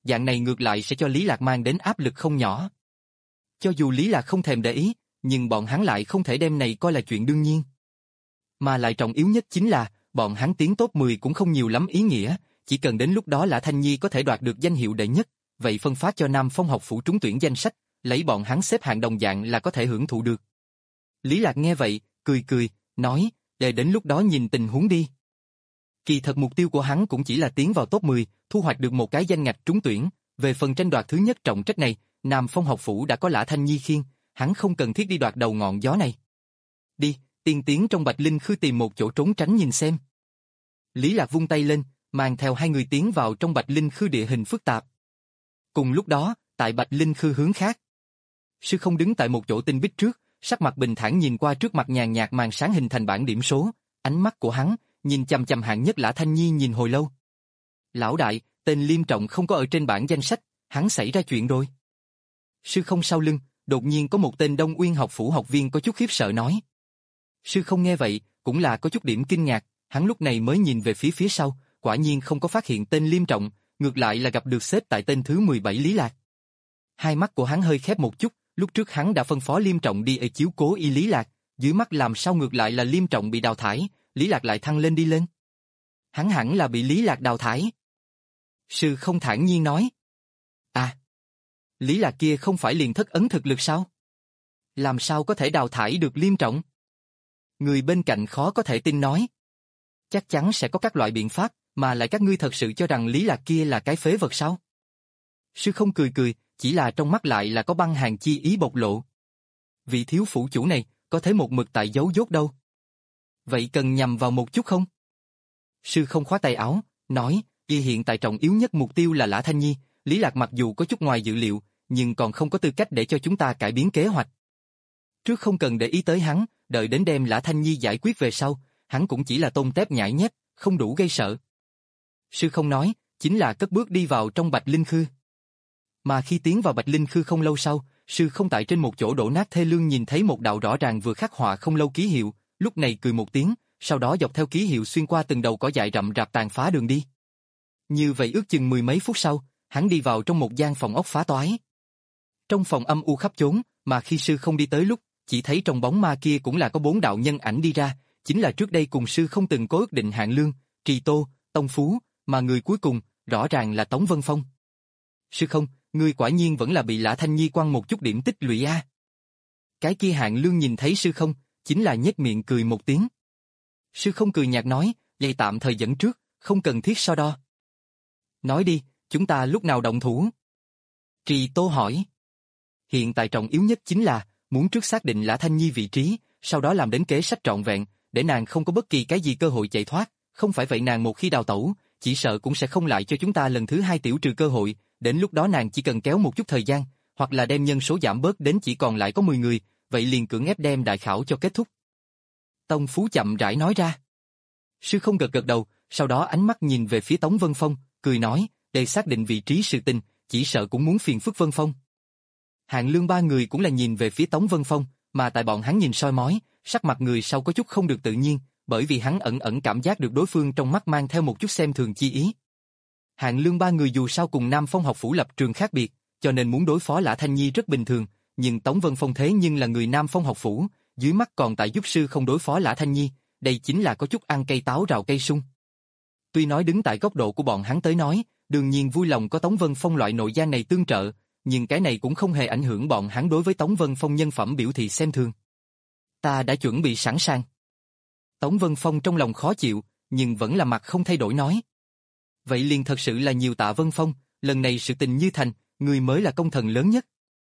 [SPEAKER 1] dạng này ngược lại sẽ cho Lý Lạc mang đến áp lực không nhỏ. Cho dù Lý Lạc không thèm để ý, nhưng bọn hắn lại không thể đem này coi là chuyện đương nhiên. Mà lại trọng yếu nhất chính là, bọn hắn tiến top mười cũng không nhiều lắm ý nghĩa, chỉ cần đến lúc đó Lã Thanh Nhi có thể đoạt được danh hiệu đệ nhất, vậy phân phát cho Nam Phong học phủ trúng tuyển danh sách, lấy bọn hắn xếp hạng đồng dạng là có thể hưởng thụ được. Lý Lạc nghe vậy, cười cười, nói, để đến lúc đó nhìn tình huống đi. Kỳ thật mục tiêu của hắn cũng chỉ là tiến vào top mười, thu hoạch được một cái danh ngạch trúng tuyển, về phần tranh đoạt thứ nhất trọng trách này, Nam Phong học phủ đã có Lã Thanh Nhi khiêng, hắn không cần thiết đi đoạt đầu ngọn gió này. Đi, tiên tiến trong Bạch Linh Khư tìm một chỗ trốn tránh nhìn xem. Lý Lạc vung tay lên, mang theo hai người tiến vào trong Bạch Linh Khư địa hình phức tạp. Cùng lúc đó, tại Bạch Linh Khư hướng khác, Sư Không đứng tại một chỗ tinh bích trước, sắc mặt bình thản nhìn qua trước mặt nhàn nhạt màn sáng hình thành bảng điểm số, ánh mắt của hắn nhìn chằm chằm hạng nhất Lã Thanh Nhi nhìn hồi lâu. Lão đại, tên Liêm Trọng không có ở trên bảng danh sách, hắn xảy ra chuyện rồi. Sư Không sau lưng, đột nhiên có một tên Đông Uyên học phủ học viên có chút khiếp sợ nói. Sư Không nghe vậy, cũng là có chút điểm kinh ngạc, hắn lúc này mới nhìn về phía phía sau, quả nhiên không có phát hiện tên Liêm Trọng, ngược lại là gặp được xếp tại tên thứ mười bảy Lý Lạc. Hai mắt của hắn hơi khép một chút, lúc trước hắn đã phân phó Liêm Trọng đi ở chiếu cố y Lý Lạc, dưới mắt làm sao ngược lại là Liêm Trọng bị đào thải, Lý Lạc lại thăng lên đi lên. Hắn hẳn là bị Lý Lạc đào thải. Sư Không thản nhiên nói. À, Lý Lạc kia không phải liền thất ấn thực lực sao? Làm sao có thể đào thải được Liêm Trọng? Người bên cạnh khó có thể tin nói. Chắc chắn sẽ có các loại biện pháp, mà lại các ngươi thật sự cho rằng Lý Lạc kia là cái phế vật sao? Sư Không cười cười, chỉ là trong mắt lại là có băng hàn chi ý bộc lộ. Vị thiếu phủ chủ này, có thể một mực tại giấu dốt đâu? Vậy cần nhằm vào một chút không? Sư Không khóa tay áo, nói, y hiện tại trọng yếu nhất mục tiêu là Lã Thanh Nhi, Lý Lạc mặc dù có chút ngoài dự liệu, nhưng còn không có tư cách để cho chúng ta cải biến kế hoạch. Trước không cần để ý tới hắn, đợi đến đêm Lã Thanh Nhi giải quyết về sau, hắn cũng chỉ là tôm tép nhãi nhép, không đủ gây sợ. Sư Không nói, chính là cất bước đi vào trong Bạch Linh Khư. Mà khi tiến vào Bạch Linh Khư không lâu sau, Sư Không tại trên một chỗ đổ nát thê lương nhìn thấy một đạo rõ ràng vừa khắc họa không lâu ký hiệu, lúc này cười một tiếng, sau đó dọc theo ký hiệu xuyên qua từng đầu cỏ dại rậm rạp tàn phá đường đi. Như vậy ước chừng mười mấy phút sau, hắn đi vào trong một gian phòng ốc phá toái. Trong phòng âm u khắp chốn, mà khi Sư Không đi tới lúc, chỉ thấy trong bóng ma kia cũng là có bốn đạo nhân ảnh đi ra, chính là trước đây cùng Sư Không từng có ước định hạng lương, trì tô, tông phú, mà người cuối cùng, rõ ràng là Tống Vân Phong. Sư Không, ngươi quả nhiên vẫn là bị Lã Thanh Nhi quăng một chút điểm tích lũy a. Cái kia hạng lương nhìn thấy Sư Không, chính là nhếch miệng cười một tiếng. Sư Không cười nhạt nói, vậy tạm thời dẫn trước, không cần thiết so đo. Nói đi, chúng ta lúc nào động thủ? Trì Tô hỏi. Hiện tại trọng yếu nhất chính là, muốn trước xác định Lã Thanh Nhi vị trí, sau đó làm đến kế sách trọn vẹn, để nàng không có bất kỳ cái gì cơ hội chạy thoát, không phải vậy nàng một khi đào tẩu, chỉ sợ cũng sẽ không lại cho chúng ta lần thứ hai tiểu trừ cơ hội, đến lúc đó nàng chỉ cần kéo một chút thời gian, hoặc là đem nhân số giảm bớt đến chỉ còn lại có mười người, vậy liền cưỡng ép đem đại khảo cho kết thúc. Tông Phú chậm rãi nói ra. Sư Không gật gật đầu, sau đó ánh mắt nhìn về phía Tống Vân Phong, cười nói, để xác định vị trí sự tình, chỉ sợ cũng muốn phiền phức Vân Phong. Hạng lương ba người cũng là nhìn về phía Tống Vân Phong, mà tại bọn hắn nhìn soi mói, sắc mặt người sau có chút không được tự nhiên, bởi vì hắn ẩn ẩn cảm giác được đối phương trong mắt mang theo một chút xem thường chi ý. Hạng lương ba người dù sao cùng Nam Phong học phủ lập trường khác biệt, cho nên muốn đối phó Lã Thanh Nhi rất bình thường, nhưng Tống Vân Phong thế nhưng là người Nam Phong học phủ, dưới mắt còn tại giúp Sư Không đối phó Lã Thanh Nhi, đây chính là có chút ăn cây táo rào cây sung. Tuy nói đứng tại góc độ của bọn hắn tới nói, đương nhiên vui lòng có Tống Vân Phong loại nội gian này tương trợ, nhưng cái này cũng không hề ảnh hưởng bọn hắn đối với Tống Vân Phong nhân phẩm biểu thị xem thường. Ta đã chuẩn bị sẵn sàng. Tống Vân Phong trong lòng khó chịu, nhưng vẫn là mặt không thay đổi nói. Vậy liền thật sự là nhiều tạ Vân Phong, lần này sự tình như thành, người mới là công thần lớn nhất.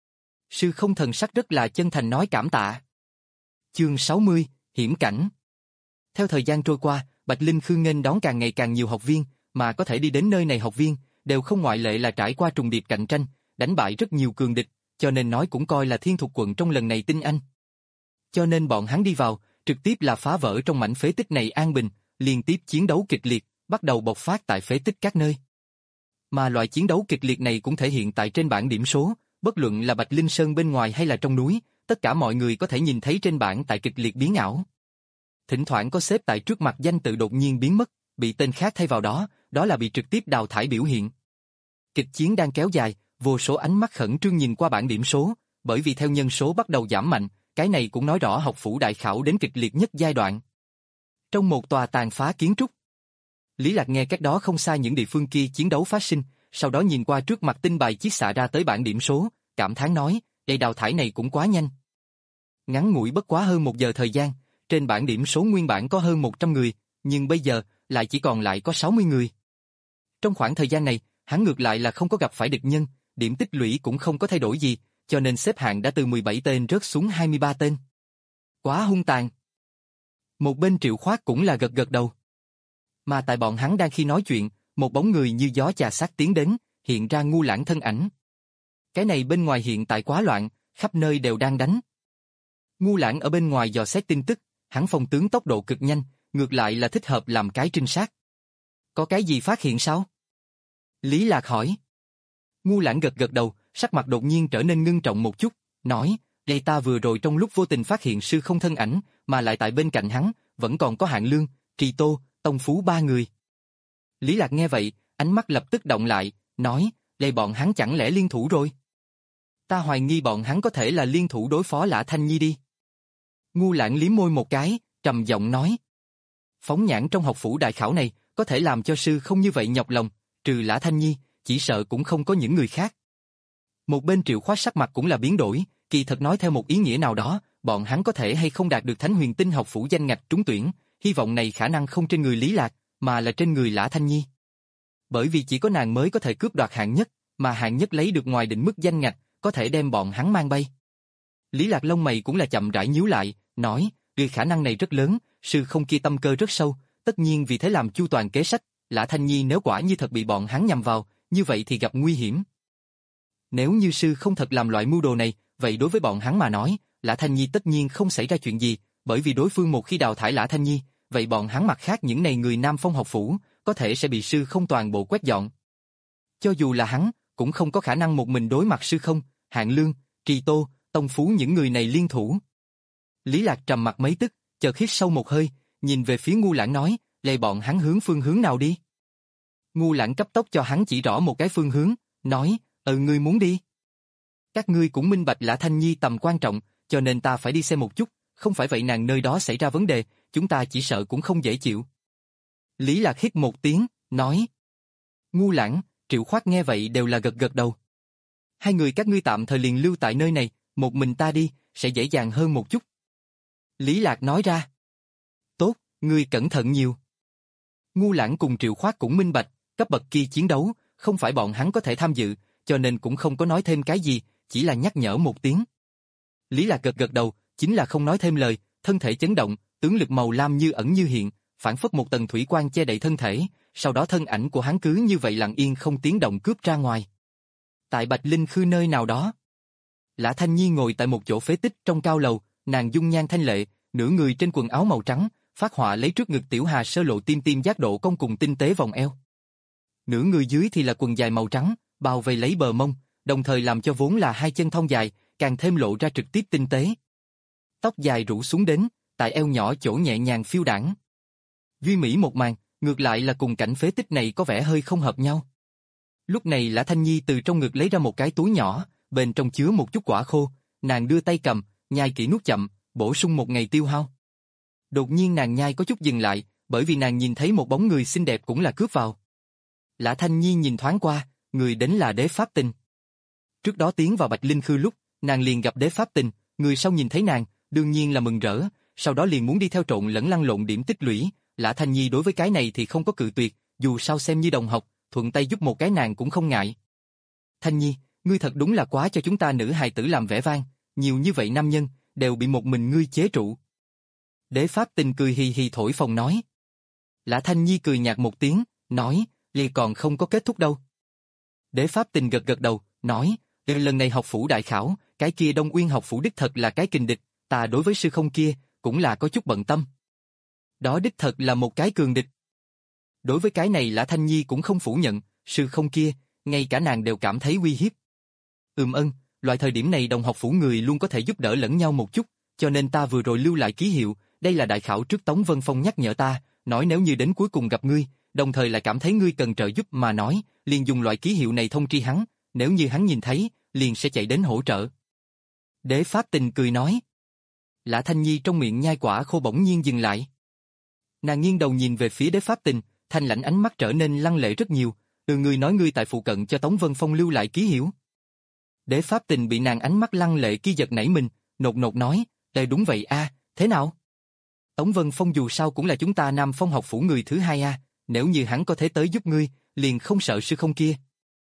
[SPEAKER 1] Sư Không thần sắc rất là chân thành nói cảm tạ. Chương sáu mươi, hiểm cảnh. Theo thời gian trôi qua, Bạch Linh Khư nghênh đón càng ngày càng nhiều học viên, mà có thể đi đến nơi này học viên, đều không ngoại lệ là trải qua trùng điệp cạnh tranh, đánh bại rất nhiều cường địch, cho nên nói cũng coi là thiên thuộc quận trong lần này tinh anh. Cho nên bọn hắn đi vào, trực tiếp là phá vỡ trong mảnh phế tích này an bình, liên tiếp chiến đấu kịch liệt, bắt đầu bộc phát tại phế tích các nơi. Mà loại chiến đấu kịch liệt này cũng thể hiện tại trên bảng điểm số, bất luận là Bạch Linh Sơn bên ngoài hay là trong núi, tất cả mọi người có thể nhìn thấy trên bảng tại kịch liệt biến ảo. Thỉnh thoảng có xếp tại trước mặt danh tự đột nhiên biến mất, bị tên khác thay vào đó, đó là bị trực tiếp đào thải biểu hiện. Kịch chiến đang kéo dài, vô số ánh mắt khẩn trương nhìn qua bảng điểm số, bởi vì theo nhân số bắt đầu giảm mạnh, cái này cũng nói rõ học phủ đại khảo đến kịch liệt nhất giai đoạn. Trong một tòa tàn phá kiến trúc, Lý Lạc nghe cách đó không xa những địa phương kia chiến đấu phát sinh, sau đó nhìn qua trước mặt tinh bài chiết xạ ra tới bảng điểm số, cảm thán nói, đây đào thải này cũng quá nhanh. Ngắn ngủi bất quá hơn một giờ thời gian, trên bảng điểm số nguyên bản có hơn một trăm người, nhưng bây giờ lại chỉ còn lại có sáu mươi người. Trong khoảng thời gian này, hắn ngược lại là không có gặp phải địch nhân, điểm tích lũy cũng không có thay đổi gì, cho nên xếp hạng đã từ mười bảy tên rớt xuống hai mươi ba tên. Quá hung tàn. Một bên Triệu Khoát cũng là gật gật đầu. Mà tại bọn hắn đang khi nói chuyện, một bóng người như gió chà sát tiến đến, hiện ra Ngu Lãng thân ảnh. Cái này bên ngoài hiện tại quá loạn, khắp nơi đều đang đánh. Ngu Lãng ở bên ngoài dò xét tin tức, hắn phong tướng tốc độ cực nhanh, ngược lại là thích hợp làm cái trinh sát. Có cái gì phát hiện sao? Lý Lạc hỏi. Ngu Lãng gật gật đầu, sắc mặt đột nhiên trở nên ngưng trọng một chút, nói, đây ta vừa rồi trong lúc vô tình phát hiện sư không thân ảnh, mà lại tại bên cạnh hắn, vẫn còn có Hạng Lương, Trì Tô, Tông Phú ba người. Lý Lạc nghe vậy, ánh mắt lập tức động lại, nói, đây bọn hắn chẳng lẽ liên thủ rồi? Ta hoài nghi bọn hắn có thể là liên thủ đối phó Lã Thanh Nhi đi. Ngu Lãng liếm môi một cái, trầm giọng nói. Phóng nhãn trong học phủ đại khảo này, có thể làm cho sư không như vậy nhọc lòng, trừ Lã Thanh Nhi, chỉ sợ cũng không có những người khác. Một bên Triệu Khoát sắc mặt cũng là biến đổi, kỳ thật nói theo một ý nghĩa nào đó, bọn hắn có thể hay không đạt được Thánh Huyền Tinh học phủ danh ngạch trúng tuyển, hy vọng này khả năng không trên người Lý Lạc, mà là trên người Lã Thanh Nhi. Bởi vì chỉ có nàng mới có thể cướp đoạt hạng nhất, mà hạng nhất lấy được ngoài định mức danh ngạch, có thể đem bọn hắn mang bay. Lý Lạc lông mày cũng là chậm rãi nhíu lại, nói, vì khả năng này rất lớn, sư không kia tâm cơ rất sâu, tất nhiên vì thế làm chu toàn kế sách, Lã Thanh Nhi nếu quả như thật bị bọn hắn nhằm vào, như vậy thì gặp nguy hiểm. Nếu như sư không thật làm loại mưu đồ này, vậy đối với bọn hắn mà nói, Lã Thanh Nhi tất nhiên không xảy ra chuyện gì, bởi vì đối phương một khi đào thải Lã Thanh Nhi, vậy bọn hắn mặt khác những này người Nam Phong học phủ, có thể sẽ bị sư không toàn bộ quét dọn. Cho dù là hắn, cũng không có khả năng một mình đối mặt sư không, Hạng Lương, Trì Tô, Tông Phú những người này liên thủ. Lý Lạc trầm mặt mấy tức, chợt hít sâu một hơi, nhìn về phía Ngu Lãng nói, lây bọn hắn hướng phương hướng nào đi. Ngu Lãng cấp tốc cho hắn chỉ rõ một cái phương hướng, nói, ừ ngươi muốn đi. Các ngươi cũng minh bạch Lã Thanh Nhi tầm quan trọng, cho nên ta phải đi xem một chút, không phải vậy nàng nơi đó xảy ra vấn đề, chúng ta chỉ sợ cũng không dễ chịu. Lý Lạc hít một tiếng, nói. Ngu Lãng, Triệu Khoát nghe vậy đều là gật gật đầu. Hai người các ngươi tạm thời liền lưu tại nơi này, một mình ta đi, sẽ dễ dàng hơn một chút. Lý Lạc nói ra. Tốt, ngươi cẩn thận nhiều. Ngu Lãng cùng Triệu Khoát cũng minh bạch, cấp bậc kia chiến đấu, không phải bọn hắn có thể tham dự, cho nên cũng không có nói thêm cái gì, chỉ là nhắc nhở một tiếng. Lý Lạc gật gật đầu, chính là không nói thêm lời, thân thể chấn động, tướng lực màu lam như ẩn như hiện, phản phất một tầng thủy quang che đậy thân thể, sau đó thân ảnh của hắn cứ như vậy lặng yên không tiếng động cướp ra ngoài. Tại Bạch Linh Khư nơi nào đó, Lã Thanh Nhi ngồi tại một chỗ phế tích trong cao lầu, nàng dung nhan thanh lệ, nửa người trên quần áo màu trắng, phát họa lấy trước ngực tiểu hà sơ lộ tim tim giác độ cong cùng tinh tế vòng eo. Nửa người dưới thì là quần dài màu trắng, bao vây lấy bờ mông, đồng thời làm cho vốn là hai chân thon dài, càng thêm lộ ra trực tiếp tinh tế. Tóc dài rủ xuống đến, tại eo nhỏ chỗ nhẹ nhàng phiêu đãng. Duy mỹ một màn, ngược lại là cùng cảnh phế tích này có vẻ hơi không hợp nhau. Lúc này Lã Thanh Nhi từ trong ngực lấy ra một cái túi nhỏ, bên trong chứa một chút quả khô, nàng đưa tay cầm, nhai kỹ nuốt chậm, bổ sung một ngày tiêu hao. Đột nhiên nàng nhai có chút dừng lại, bởi vì nàng nhìn thấy một bóng người xinh đẹp cũng là cướp vào. Lã Thanh Nhi nhìn thoáng qua, người đến là Đế Pháp Tình. Trước đó tiến vào Bạch Linh Khư lúc, nàng liền gặp Đế Pháp Tình, người sau nhìn thấy nàng, đương nhiên là mừng rỡ, sau đó liền muốn đi theo trộn lẫn lăn lộn điểm tích lũy. Lã Thanh Nhi đối với cái này thì không có cự tuyệt, dù sao xem như đồng học, thuận tay giúp một cái nàng cũng không ngại. Thanh Nhi, ngươi thật đúng là quá cho chúng ta nữ hài tử làm vẻ vang, nhiều như vậy nam nhân, đều bị một mình ngươi chế trụ. Đế Pháp Tình cười hì hì thổi phồng nói. Lã Thanh Nhi cười nhạt một tiếng, nói, lì còn không có kết thúc đâu. Đế Pháp Tình gật gật đầu, nói, lần này học phủ đại khảo, cái kia Đông Uyên học phủ đích thật là cái kình địch, ta đối với sư không kia, cũng là có chút bận tâm. Đó đích thật là một cái cường địch. Đối với cái này Lã Thanh Nhi cũng không phủ nhận, sư không kia, ngay cả nàng đều cảm thấy uy hiếp. Ừm ân, loại thời điểm này đồng học phủ người luôn có thể giúp đỡ lẫn nhau một chút, cho nên ta vừa rồi lưu lại ký hiệu, đây là đại khảo trước Tống Vân Phong nhắc nhở ta, nói nếu như đến cuối cùng gặp ngươi, đồng thời lại cảm thấy ngươi cần trợ giúp mà nói, liền dùng loại ký hiệu này thông tri hắn, nếu như hắn nhìn thấy, liền sẽ chạy đến hỗ trợ. Đế Pháp Tình cười nói. Lã Thanh Nhi trong miệng nhai quả khô bỗng nhiên dừng lại. Nàng nghiêng đầu nhìn về phía Đế Pháp Tình, thanh lãnh ánh mắt trở nên lăng lệ rất nhiều, từ người nói ngươi tại phụ cận cho Tống Vân Phong lưu lại ký hiệu. Đế Pháp Tình bị nàng ánh mắt lăng lệ kia giật nảy mình, nột nột nói, đây đúng vậy a, thế nào? Tống Vân Phong dù sao cũng là chúng ta Nam Phong học phủ người thứ hai a, nếu như hắn có thể tới giúp ngươi, liền không sợ sư không kia.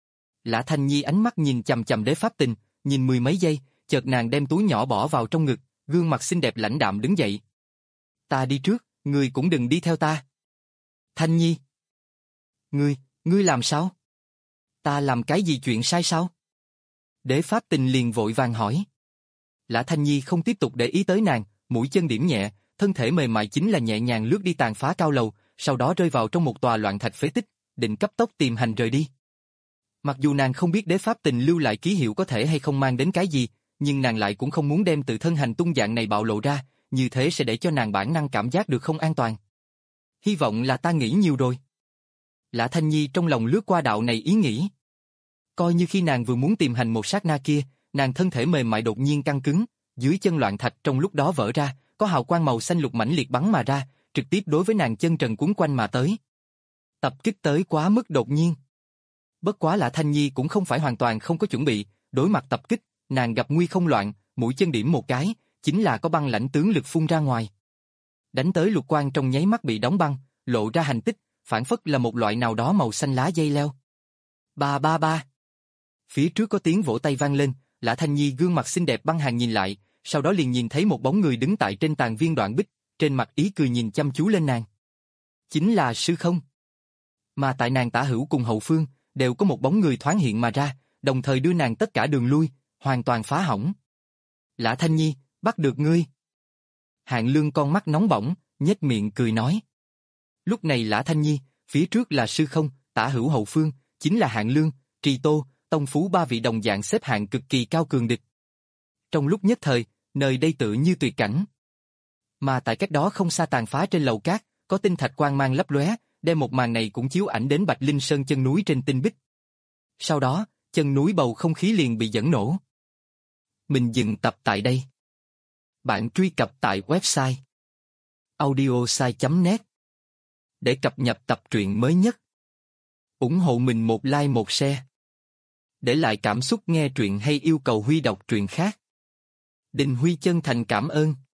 [SPEAKER 1] Lã Thanh Nhi ánh mắt nhìn chằm chằm Đế Pháp Tình, nhìn mười mấy giây, chợt nàng đem túi nhỏ bỏ vào trong ngực, gương mặt xinh đẹp lãnh đạm đứng dậy. Ta đi trước, ngươi cũng đừng đi theo ta. Thanh Nhi. Ngươi, ngươi làm sao? Ta làm cái gì chuyện sai sao? Đế Pháp Tình liền vội vàng hỏi. Lã Thanh Nhi không tiếp tục để ý tới nàng, mũi chân điểm nhẹ, thân thể mềm mại chính là nhẹ nhàng lướt đi tàn phá cao lầu, sau đó rơi vào trong một tòa loạn thạch phế tích, định cấp tốc tìm hành rời đi. Mặc dù nàng không biết Đế Pháp Tình lưu lại ký hiệu có thể hay không mang đến cái gì, nhưng nàng lại cũng không muốn đem tự thân hành tung dạng này bạo lộ ra, như thế sẽ để cho nàng bản năng cảm giác được không an toàn. Hy vọng là ta nghĩ nhiều rồi. Lã Thanh Nhi trong lòng lướt qua đạo này ý nghĩ. Coi như khi nàng vừa muốn tìm hành một sát na kia, nàng thân thể mềm mại đột nhiên căng cứng, dưới chân loạn thạch trong lúc đó vỡ ra, có hào quang màu xanh lục mãnh liệt bắn mà ra, trực tiếp đối với nàng chân trần cuốn quanh mà tới. Tập kích tới quá mức đột nhiên. Bất quá Lã Thanh Nhi cũng không phải hoàn toàn không có chuẩn bị, đối mặt tập kích, nàng gặp nguy không loạn, mũi chân điểm một cái, chính là có băng lãnh tướng lực phun ra ngoài. Đánh tới lục quang trong nháy mắt bị đóng băng, lộ ra hành tích, phản phất là một loại nào đó màu xanh lá dây leo. Ba ba ba. Phía trước có tiếng vỗ tay vang lên, Lã Thanh Nhi gương mặt xinh đẹp băng hàng nhìn lại, sau đó liền nhìn thấy một bóng người đứng tại trên tàn viên đoạn bích, trên mặt ý cười nhìn chăm chú lên nàng. Chính là sư không. Mà tại nàng tả hữu cùng hậu phương, đều có một bóng người thoáng hiện mà ra, đồng thời đưa nàng tất cả đường lui, hoàn toàn phá hỏng. Lã Thanh Nhi, bắt được ngươi. Hạng Lương con mắt nóng bỏng, nhếch miệng cười nói. Lúc này Lã Thanh Nhi, phía trước là sư không, tả hữu hậu phương, chính là Hạng Lương, Trì Tô, Tông Phú ba vị đồng dạng xếp hạng cực kỳ cao cường địch. Trong lúc nhất thời, nơi đây tựa như tuyệt cảnh. Mà tại cách đó không xa tàn phá trên lầu cát, có tinh thạch quang mang lấp lóe, đem một màn này cũng chiếu ảnh đến Bạch Linh Sơn chân núi trên tinh bích. Sau đó, chân núi bầu không khí liền bị dẫn nổ. Mình dừng tập tại đây. Bạn truy cập tại website audiosai chấm net để cập nhật tập truyện mới nhất. Ủng hộ mình một like một share. Để lại cảm xúc nghe truyện hay yêu cầu Huy đọc truyện khác. Đình Huy chân thành cảm ơn.